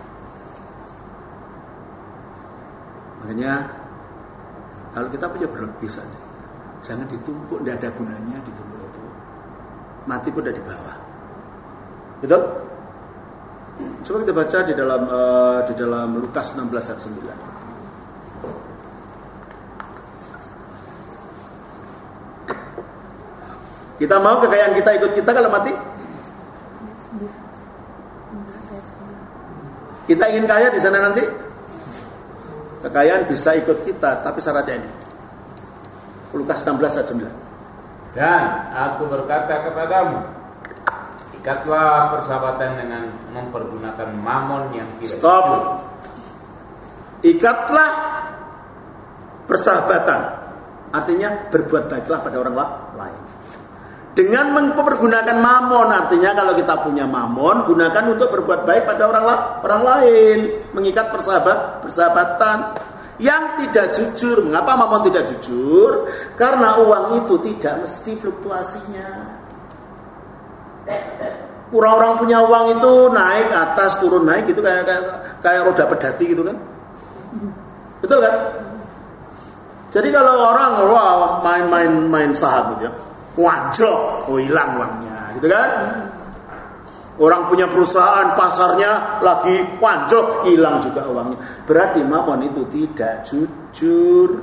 Makanya, kalau kita punya berlebih saja, jangan ditumpuk, tidak ada gunanya ditumpuk. Mati pun udah di bawah. Betul? Coba kita baca di dalam uh, di dalam Lukas enam belas ayat sembilan. Kita mau kekayaan kita ikut kita kalau mati? Kita ingin kaya di sana nanti? Kekayaan bisa ikut kita, tapi syaratnya ini. Lukas enam belas ayat sembilan. Dan aku berkata kepadamu, ikatlah persahabatan dengan mempergunakan mamon yang tidak Stop. Ikatlah persahabatan. Artinya berbuat baiklah pada orang lain. Dengan mempergunakan mamon, artinya kalau kita punya mamon, gunakan untuk berbuat baik pada orang orang lain. Mengikat persahabat, persahabatan. Yang tidak jujur. Mengapa mamon tidak jujur? Karena uang itu tidak mesti fluktuasinya. Orang-orang punya uang itu naik atas turun naik gitu kayak kayak, kayak roda pedati gitu kan. Betul kan? Jadi kalau orang wah, main-main main saham gitu ya, wanjok, oh hilang uangnya gitu kan. Orang punya perusahaan, pasarnya lagi wanjok, hilang juga uangnya. Berarti mamon itu tidak jujur.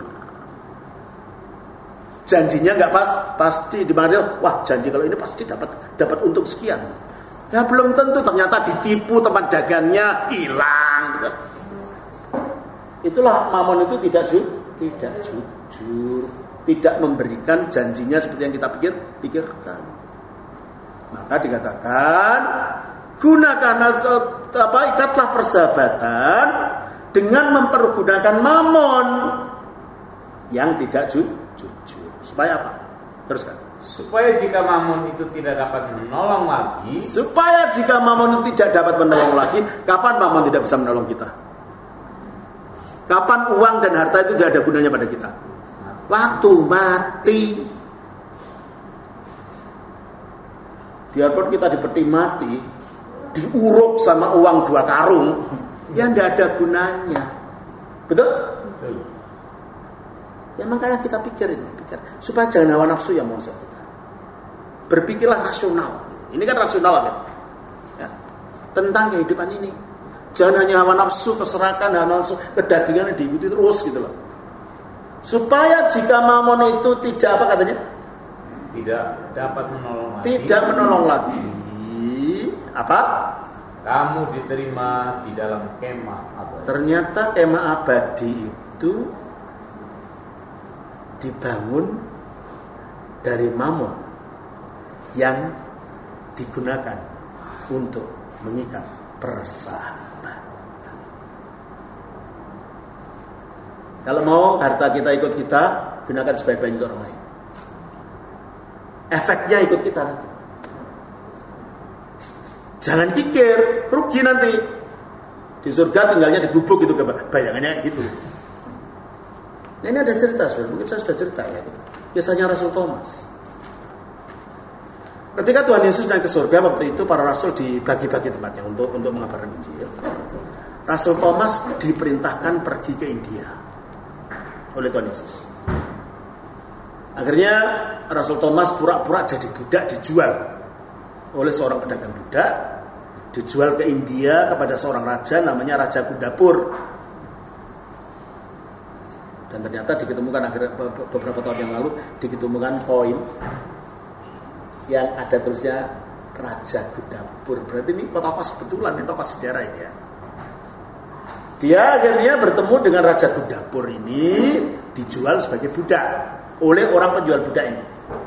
Janjinya nggak pas, pasti dimana? Wah, janji kalau ini pasti dapat dapat untung sekian. Ya belum tentu, ternyata ditipu tempat dagangnya, hilang. Gitu. Itulah mamon itu tidak jujur, tidak jujur, tidak memberikan janjinya seperti yang kita pikir pikirkan. Maka dikatakan gunakan atau apa ikatlah persahabatan dengan mempergunakan mamon yang tidak ju, jujur. Supaya apa? Teruskan. Supaya jika mamon itu tidak dapat menolong lagi. Supaya jika mamon itu tidak dapat menolong lagi, kapan mamon tidak bisa menolong kita? Kapan uang dan harta itu tidak ada gunanya pada kita? Waktu mati. Biarpun kita dipeti mati, diuruk sama uang dua karung, yang tidak ada gunanya. Betul? Betul. Ya makanya kita pikir ini, pikir supaya jangan hawa nafsu yang menguasai kita. Berpikirlah rasional. Ini kan rasional kan? Ya. Tentang kehidupan ini. Jangan hanya hawa nafsu, keserakan, hawa nafsu, kedagingan diikuti terus gitu loh. Supaya jika mamon itu tidak apa katanya? Tidak dapat menolong lagi. Tidak menolong lagi. Apa? Kamu diterima di dalam kemah abadi. Ternyata kemah abadi itu dibangun dari mamon yang digunakan untuk mengikat persahabatan. Kalau mau harta kita ikut kita, gunakan sebaik-baiknya untuk orang lain. Efeknya ikut kita nanti. Jangan pikir rugi nanti. Di surga tinggalnya di gubuk gitu, bayangannya gitu. Nah, ini ada cerita, saudara. Mungkin saya sudah cerita ya. Kisahnya Rasul Thomas. Ketika Tuhan Yesus naik ke surga waktu itu, para rasul dibagi-bagi tempatnya untuk untuk mengabarkan Injil. Rasul Thomas diperintahkan pergi ke India oleh Tuhan Yesus. Akhirnya Rasul Thomas pura-pura jadi budak, dijual oleh seorang pedagang budak, dijual ke India kepada seorang raja namanya Raja Kundapur. Dan ternyata diketemukan akhirnya beberapa tahun yang lalu diketemukan koin yang ada tulisnya Raja Kundapur. Berarti ini tokoh kebetulan, ini tokoh sejarah ini ya. Dia akhirnya bertemu dengan Raja Kundapur ini, dijual sebagai budak. oleh orang penjual budak ini.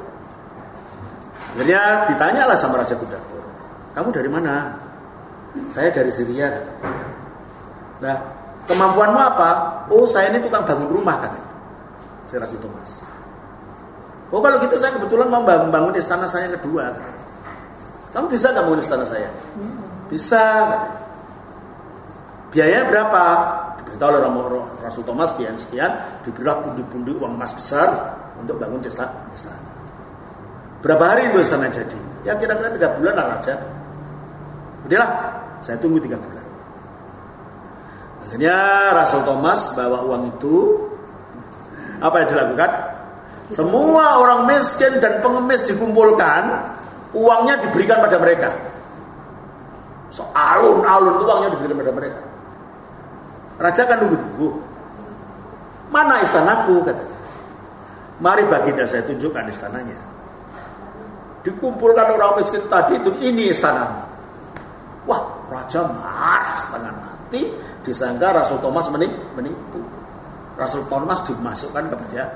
Akhirnya ditanyalah sama Raja Kudapur, kamu dari mana? Saya dari Syria. Nah, kemampuanmu apa? Oh, saya ini tukang bangun rumah, katanya si Rasul Thomas. Oh, kalau gitu saya kebetulan mau bangun istana saya yang kedua, katanya. Kamu bisa nggak bangun istana saya? Bisa, katanya. Biaya berapa? Diberitahu oleh Rasul Thomas sekian sekian, diberilah pundi-pundi uang emas besar untuk bangun istana. Berapa hari itu istana jadi? Ya kira-kira tiga bulan lah Raja. Udahlah, saya tunggu tiga bulan. Akhirnya Rasul Thomas bawa uang itu. Apa yang dilakukan? Semua orang miskin dan pengemis dikumpulkan, uangnya diberikan pada mereka. So, alun-alun uangnya diberikan pada mereka. Raja kan nunggu-nunggu. Mana istanaku, katanya. Mari baginda saya tunjukkan istananya. Dikumpulkan orang miskin tadi itu, ini istanamu. Wah, raja marah setengah mati, disangka Rasul Thomas menipu. Rasul Thomas dimasukkan ke penjara.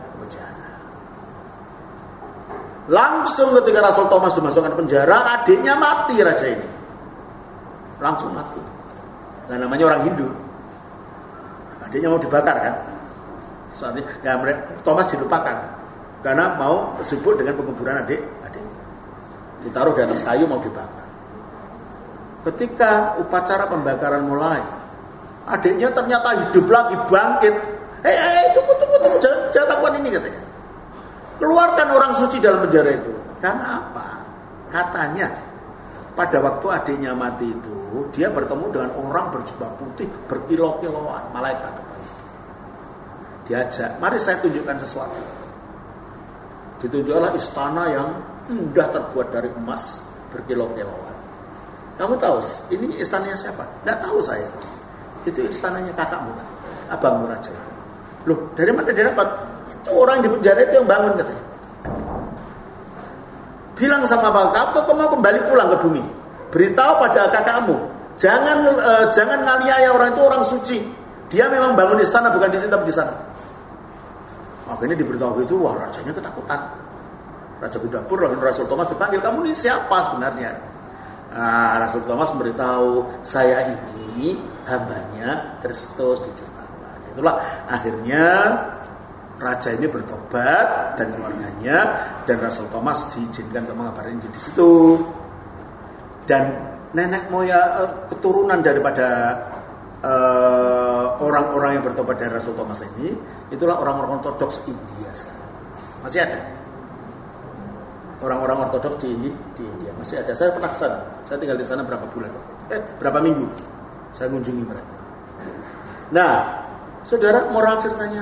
Langsung ketika Rasul Thomas dimasukkan ke penjara, adiknya mati raja ini. Langsung mati. Nah, namanya orang Hindu. Adiknya mau dibakar kan? Soalnya ya, Thomas dilupakan karena mau sibuk dengan penguburan adik adiknya. Ditaruh di atas kayu mau dibakar. Ketika upacara pembakaran mulai, adiknya ternyata hidup lagi, bangkit. Hei, hei, tunggu, tunggu, tunggu, jangan, jangan lakukan ini, katanya. Keluarkan orang suci dalam penjara itu. Karena apa? Katanya, pada waktu adiknya mati itu, dia bertemu dengan orang berjubah putih, berkilau-kilauan, malaikat. Diajak, mari saya tunjukkan sesuatu. Ditunjuklah istana yang indah terbuat dari emas, berkilau-kilauan. Kamu tahu, ini istananya siapa? Tidak tahu saya. Itu istananya kakakmu, abangmu raja itu. Loh, dari mana dia dapat? Itu orang di penjara itu yang bangun, katanya. Bilang sama bapakmu, kamu mau kembali pulang ke bumi. Beritahu pada kakakmu, jangan uh, jangan nganiaya orang itu, orang suci. Dia memang bangun istana bukan di sini tapi di sana. Akhirnya diberitahu itu, wah rajanya ketakutan. Raja Kudapur, lalu Rasul Thomas dipanggil, kamu ini siapa sebenarnya? Nah, Rasul Thomas memberitahu, saya ini hambanya Kristus diciptakan. Itulah akhirnya raja ini bertobat dan keluarganya, dan Rasul Thomas diizinkan untuk mengabarin di situ. Dan nenek moyang keturunan daripada uh, orang-orang yang bertobat dari Rasul Thomas ini, itulah orang-orang ortodoks India sekarang. Masih ada orang-orang ortodoks di, di India, masih ada. Saya pernah kesana, saya tinggal di sana berapa bulan, eh berapa minggu, saya kunjungi mereka. Nah, saudara, moral ceritanya,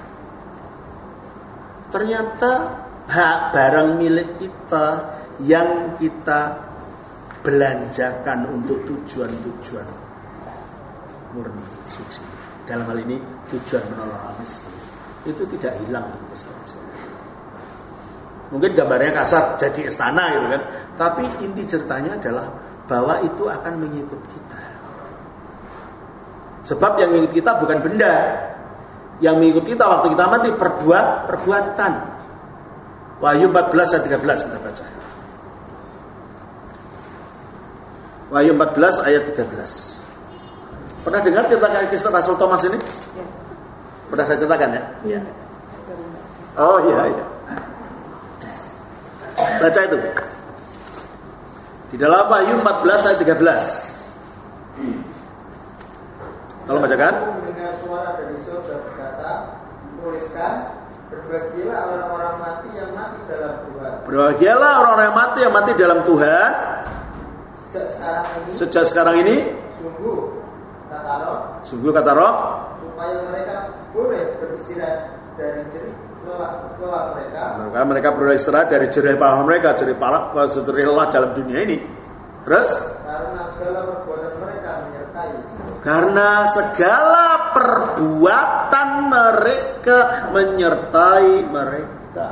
ternyata hak barang milik kita yang kita belanjakan untuk tujuan-tujuan murni suci, dalam hal ini tujuan menolong miskin, itu tidak hilang begitu saja. Mungkin gambarnya kasar, jadi istana gitu kan. Tapi inti ceritanya adalah bahwa itu akan mengikut kita. Sebab yang mengikut kita bukan benda. Yang mengikut kita waktu kita mati perbuat, perbuatan. Wahyu empat belas ayat tiga belas kita baca. Wahyu empat belas ayat tiga belas. Pernah dengar cerita kisah Rasul Thomas ini? Ya. Pernah saya ceritakan ya? Iya. Oh iya iya. Baca itu. Di dalam Wahyu empat belas ayat tiga belas. Tolong bacakan. Mendengar suara dari surga berkata, tuliskan, berbahagialah orang-orang mati yang mati dalam Tuhan. Berbahagialah orang-orang yang mati yang mati dalam Tuhan. Sejak sekarang ini. Sejak sekarang ini. Sungguh kata Roh. Sungguh kata Roh. Supaya mereka boleh beristirahat dari jerih lelah mereka. Maka mereka beroleh istirahat dari jerih pala mereka, jerih pala, jerih lelah dalam dunia ini. Terus? Karena segala perbuatan mereka menyertai. Karena segala perbuatan mereka menyertai mereka.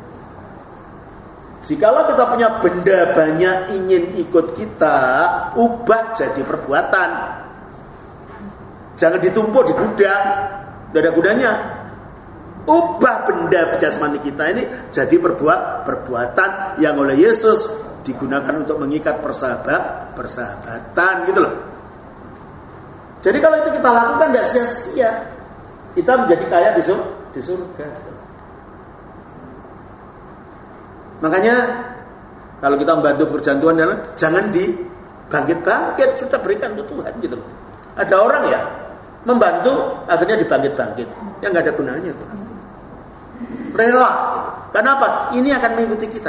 Jikalau kita punya benda banyak ingin ikut kita, ubah jadi perbuatan. Jangan ditumpuk di gudang, tidak ada gudangnya. Ubah benda jasmani kita ini jadi perbuat perbuatan yang oleh Yesus digunakan untuk mengikat persahabat, persahabatan gitu loh. Jadi kalau itu kita lakukan tidak sia-sia. Kita menjadi kaya di surga. Di surga. Makanya kalau kita membantu pekerjaan Tuhan adalah jangan dibangkit-bangkit, sudah berikan ke Tuhan gitu loh. Ada orang ya membantu akhirnya dibangkit-bangkit, yang nggak ada gunanya Tuhan. Rela. Kenapa? Ini akan mengikuti kita.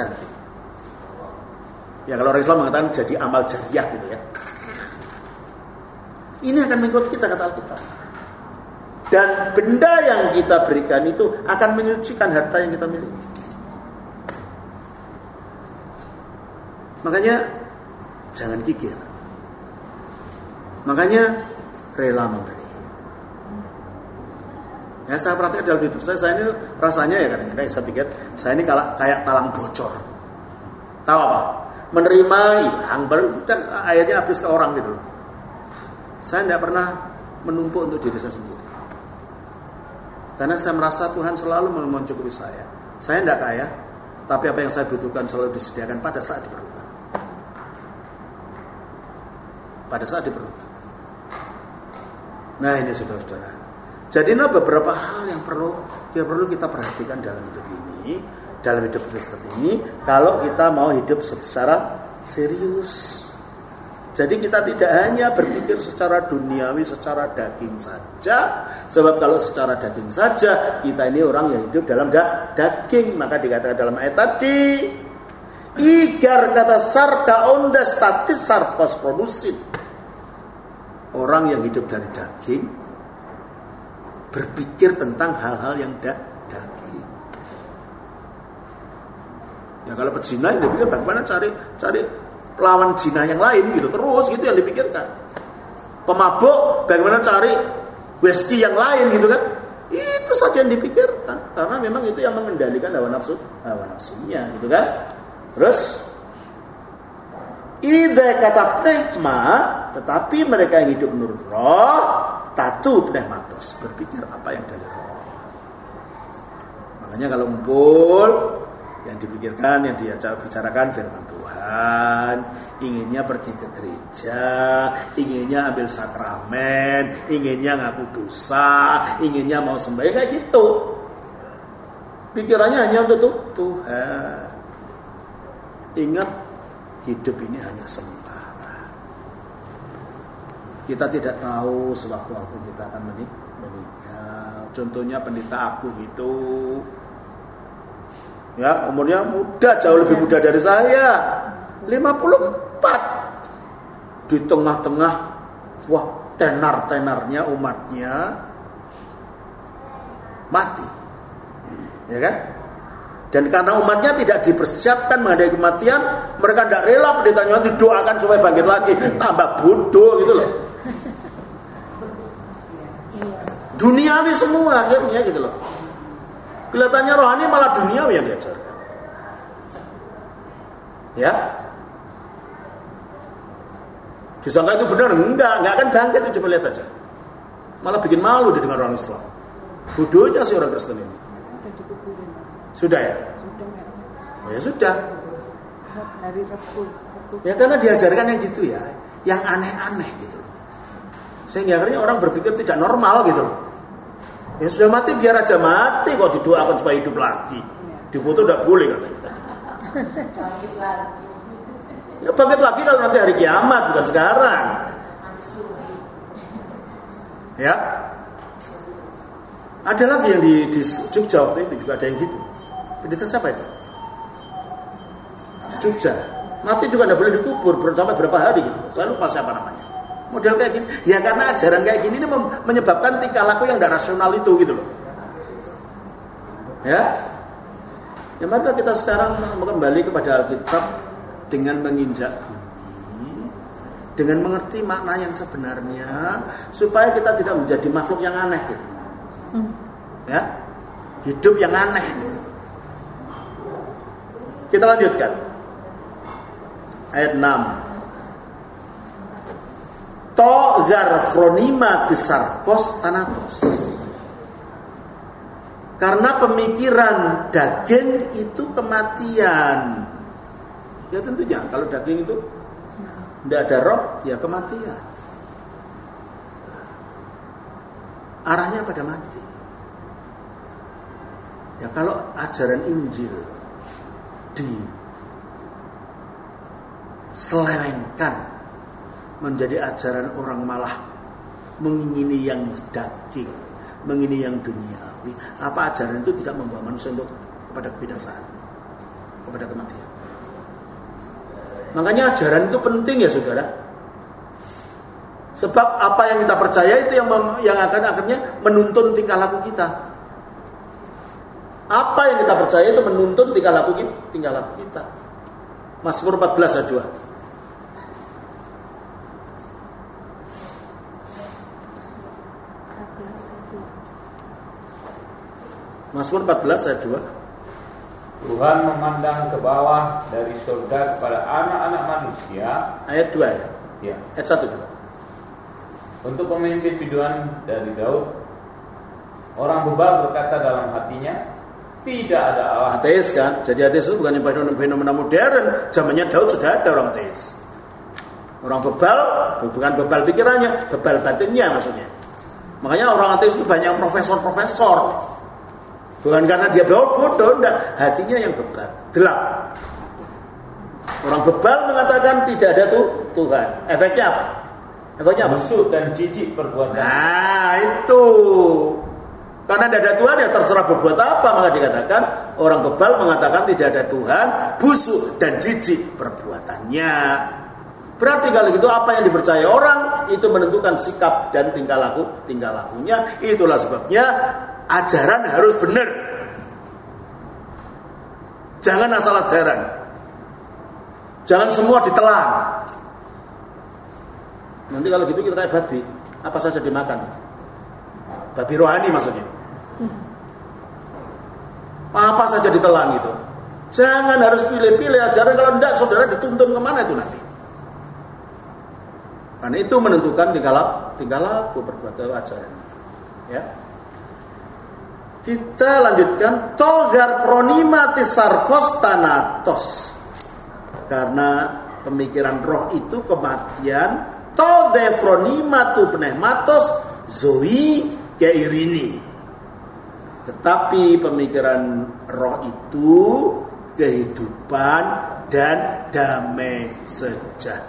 Ya kalau orang Islam mengatakan jadi amal jariah gitu ya. Ini akan mengikuti kita kata Alkitab. Dan benda yang kita berikan itu akan menyucikan harta yang kita miliki. Makanya jangan kikir. Makanya rela memberi. Ya saya praktek dalam hidup saya, saya ini rasanya ya kadang-kadang saya pikir saya ini kayak talang bocor. Tahu apa? Menerima hilang dan akhirnya habis ke orang gitu. Saya tidak pernah menumpuk untuk diri saya sendiri. Karena saya merasa Tuhan selalu mencukupi saya. Saya tidak kaya, tapi apa yang saya butuhkan selalu disediakan pada saat diperlukan. Pada saat diperlukan. Nah ini saudara-saudara. Jadi ada beberapa hal yang perlu yang perlu kita perhatikan dalam hidup ini, dalam hidup Kristen ini, kalau kita mau hidup secara serius. Jadi kita tidak hanya berpikir secara duniawi, secara daging saja. Sebab kalau secara daging saja, kita ini orang yang hidup dalam da- daging. Maka dikatakan dalam ayat tadi, igar kata sarka onda statis sarkos produsit. Orang yang hidup dari daging berpikir tentang hal-hal yang da- daging. Ya kalau pezina dia pikir bagaimana cari cari lawan zina yang lain gitu, terus gitu yang dipikirkan. Pemabuk bagaimana cari whisky yang lain gitu kan. Itu saja yang dipikirkan karena memang itu yang mengendalikan hawa nafsu, hawa nafsunya gitu kan. Terus idza kata pneuma, tetapi mereka yang hidup menurut roh tatu pneumatos, berpikir apa yang dari roh. Makanya kalau ngumpul yang dipikirkan, yang dibicarakan firman Tuhan, inginnya pergi ke gereja, inginnya ambil sakramen, inginnya ngaku dosa, inginnya mau sembahyang kayak gitu. Pikirannya hanya untuk Tuhan. Ingat, hidup ini hanya sementara. Kita tidak tahu sewaktu-waktu kita akan meninggal. Contohnya pendeta aku gitu. Ya, umurnya muda, jauh lebih muda dari saya. lima puluh empat. Di tengah-tengah wah, tenar-tenarnya umatnya mati. Ya kan? Dan karena umatnya tidak dipersiapkan menghadapi kematian, mereka tidak rela pendetanya didoakan supaya bangkit lagi. Tambah bodoh gitu loh. Duniawi semua akhirnya gitu loh. Kelihatannya rohani malah duniawi yang diajarkan. Ya. Disangka itu benar? Enggak, enggak akan bangkit itu, coba lihat aja. Malah bikin malu dia dengan orang Islam. Bodohnya si orang Kristen ini. Sudah ya? Oh ya sudah. Hari Rabu. Ya karena diajarkan yang gitu ya, yang aneh-aneh gitu loh. Sehingga akhirnya orang berpikir tidak normal gitu loh. Ya sudah mati biar aja mati, kok didoakan supaya hidup lagi. Difoto tidak boleh katanya. Ya bangkit lagi kalau nanti hari kiamat, bukan sekarang. Ya. Ada lagi yang di, di Jogja waktu itu juga ada yang gitu. Pendeta siapa itu? Di Jogja. Mati juga tidak boleh dikubur sampai berapa hari gitu. Saya lupa siapa namanya. Model kayak gini. Ya karena ajaran kayak gini ini menyebabkan tingkah laku yang tidak rasional itu gitu loh. Ya. Ya mari kita sekarang kembali kepada Alkitab dengan menginjak bumi, dengan mengerti makna yang sebenarnya, supaya kita tidak menjadi makhluk yang aneh gitu. Ya. Hidup yang aneh gitu. Kita lanjutkan. Ayat enam. To gar fronima besarkos tanatos. Karena pemikiran daging itu kematian. Ya tentunya kalau daging itu tidak ada roh, ya kematian. Arahnya pada mati. Ya kalau ajaran Injil diselewengkan menjadi ajaran orang malah mengingini yang daging, mengingini yang duniawi, apa ajaran itu tidak membawa manusia untuk kepada kebinasaan, kepada kematian. Makanya ajaran itu penting ya saudara. Sebab apa yang kita percaya itu yang mem- yang akan akhirnya menuntun tingkah laku kita. Apa yang kita percaya itu menuntun tingkah laku kita, tingkah laku kita. Mazmur empat belas ayat dua. Mazmur empat belas ayat dua. Tuhan memandang ke bawah dari surga kepada anak-anak manusia. Ayat dua ya? Ya. Ayat satu juga. Untuk pemimpin biduan dari Daud. Orang bebal berkata dalam hatinya, tidak ada Allah. Ateis kan? Jadi ateis itu bukan fenomena modern. Zamannya Daud sudah ada orang ateis. Orang bebal, bukan bebal pikirannya, bebal batinnya maksudnya. Makanya orang ateis itu banyak profesor-profesor. Bukan karena dia bodoh, enggak, hatinya yang bebal, gelap. Orang bebal mengatakan tidak ada tuh Tuhan. Efeknya apa? Efeknya apa? Busuk dan jijik perbuatan. Nah itu. Karena tidak ada Tuhan ya terserah berbuat apa. Maka dikatakan orang bebal mengatakan tidak ada Tuhan, busuk dan jijik perbuatannya. Berarti kalau gitu apa yang dipercaya orang itu menentukan sikap dan tingkah laku, tingkah lakunya. Itulah sebabnya ajaran harus benar. Jangan asal ajaran. Jangan semua ditelan. Nanti kalau gitu kita kayak babi, apa saja dimakan. Babi rohani maksudnya. Apa saja ditelan gitu. Jangan harus pilih-pilih ajaran, kalau tidak saudara dituntun kemana itu nanti. Karena itu menentukan tingkah laku, tingkah laku perbuatan ajaran. Ya. Kita lanjutkan togar pronimatis sarkos tanatos. Karena pemikiran roh itu kematian, to defronimatu pneumatos zoi keirini. Tetapi pemikiran roh itu kehidupan dan damai sejahtera.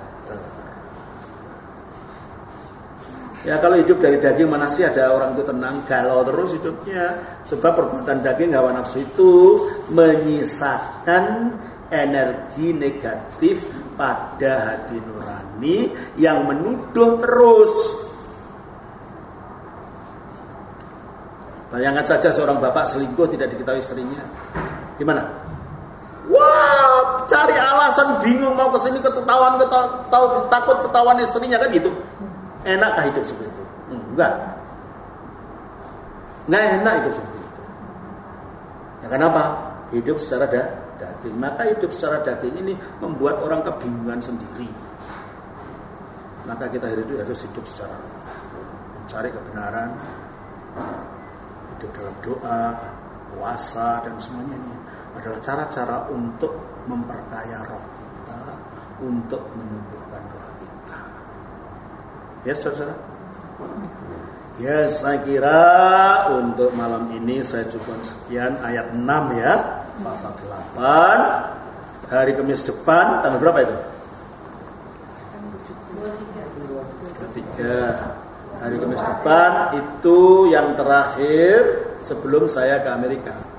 Ya kalau hidup dari daging mana sih ada orang itu tenang, galau terus hidupnya. Sebab perbuatan daging hawa nafsu itu menyisakan energi negatif pada hati nurani yang menuduh terus. Bayangkan saja seorang bapak selingkuh tidak diketahui istrinya. Gimana? Wah, cari alasan bingung mau kesini ketahuan, ketahuan takut ketahuan istrinya kan gitu. Enakkah hidup seperti itu? Enggak. Enggak enak hidup seperti itu. Ya kenapa? Hidup secara da- daging. Maka hidup secara daging ini membuat orang kebingungan sendiri. Maka kita harus hidup secara mencari kebenaran, hidup dalam doa, puasa dan semuanya ini adalah cara-cara untuk memperkaya roh kita, untuk menumbuhkan roh kita. Ya saudara-saudara. Ya saya kira untuk malam ini saya cukup sekian ayat enam ya. Pasal delapan. Hari Kamis depan tanggal berapa itu? dua puluh tiga. Hari Kamis depan itu yang terakhir sebelum saya ke Amerika.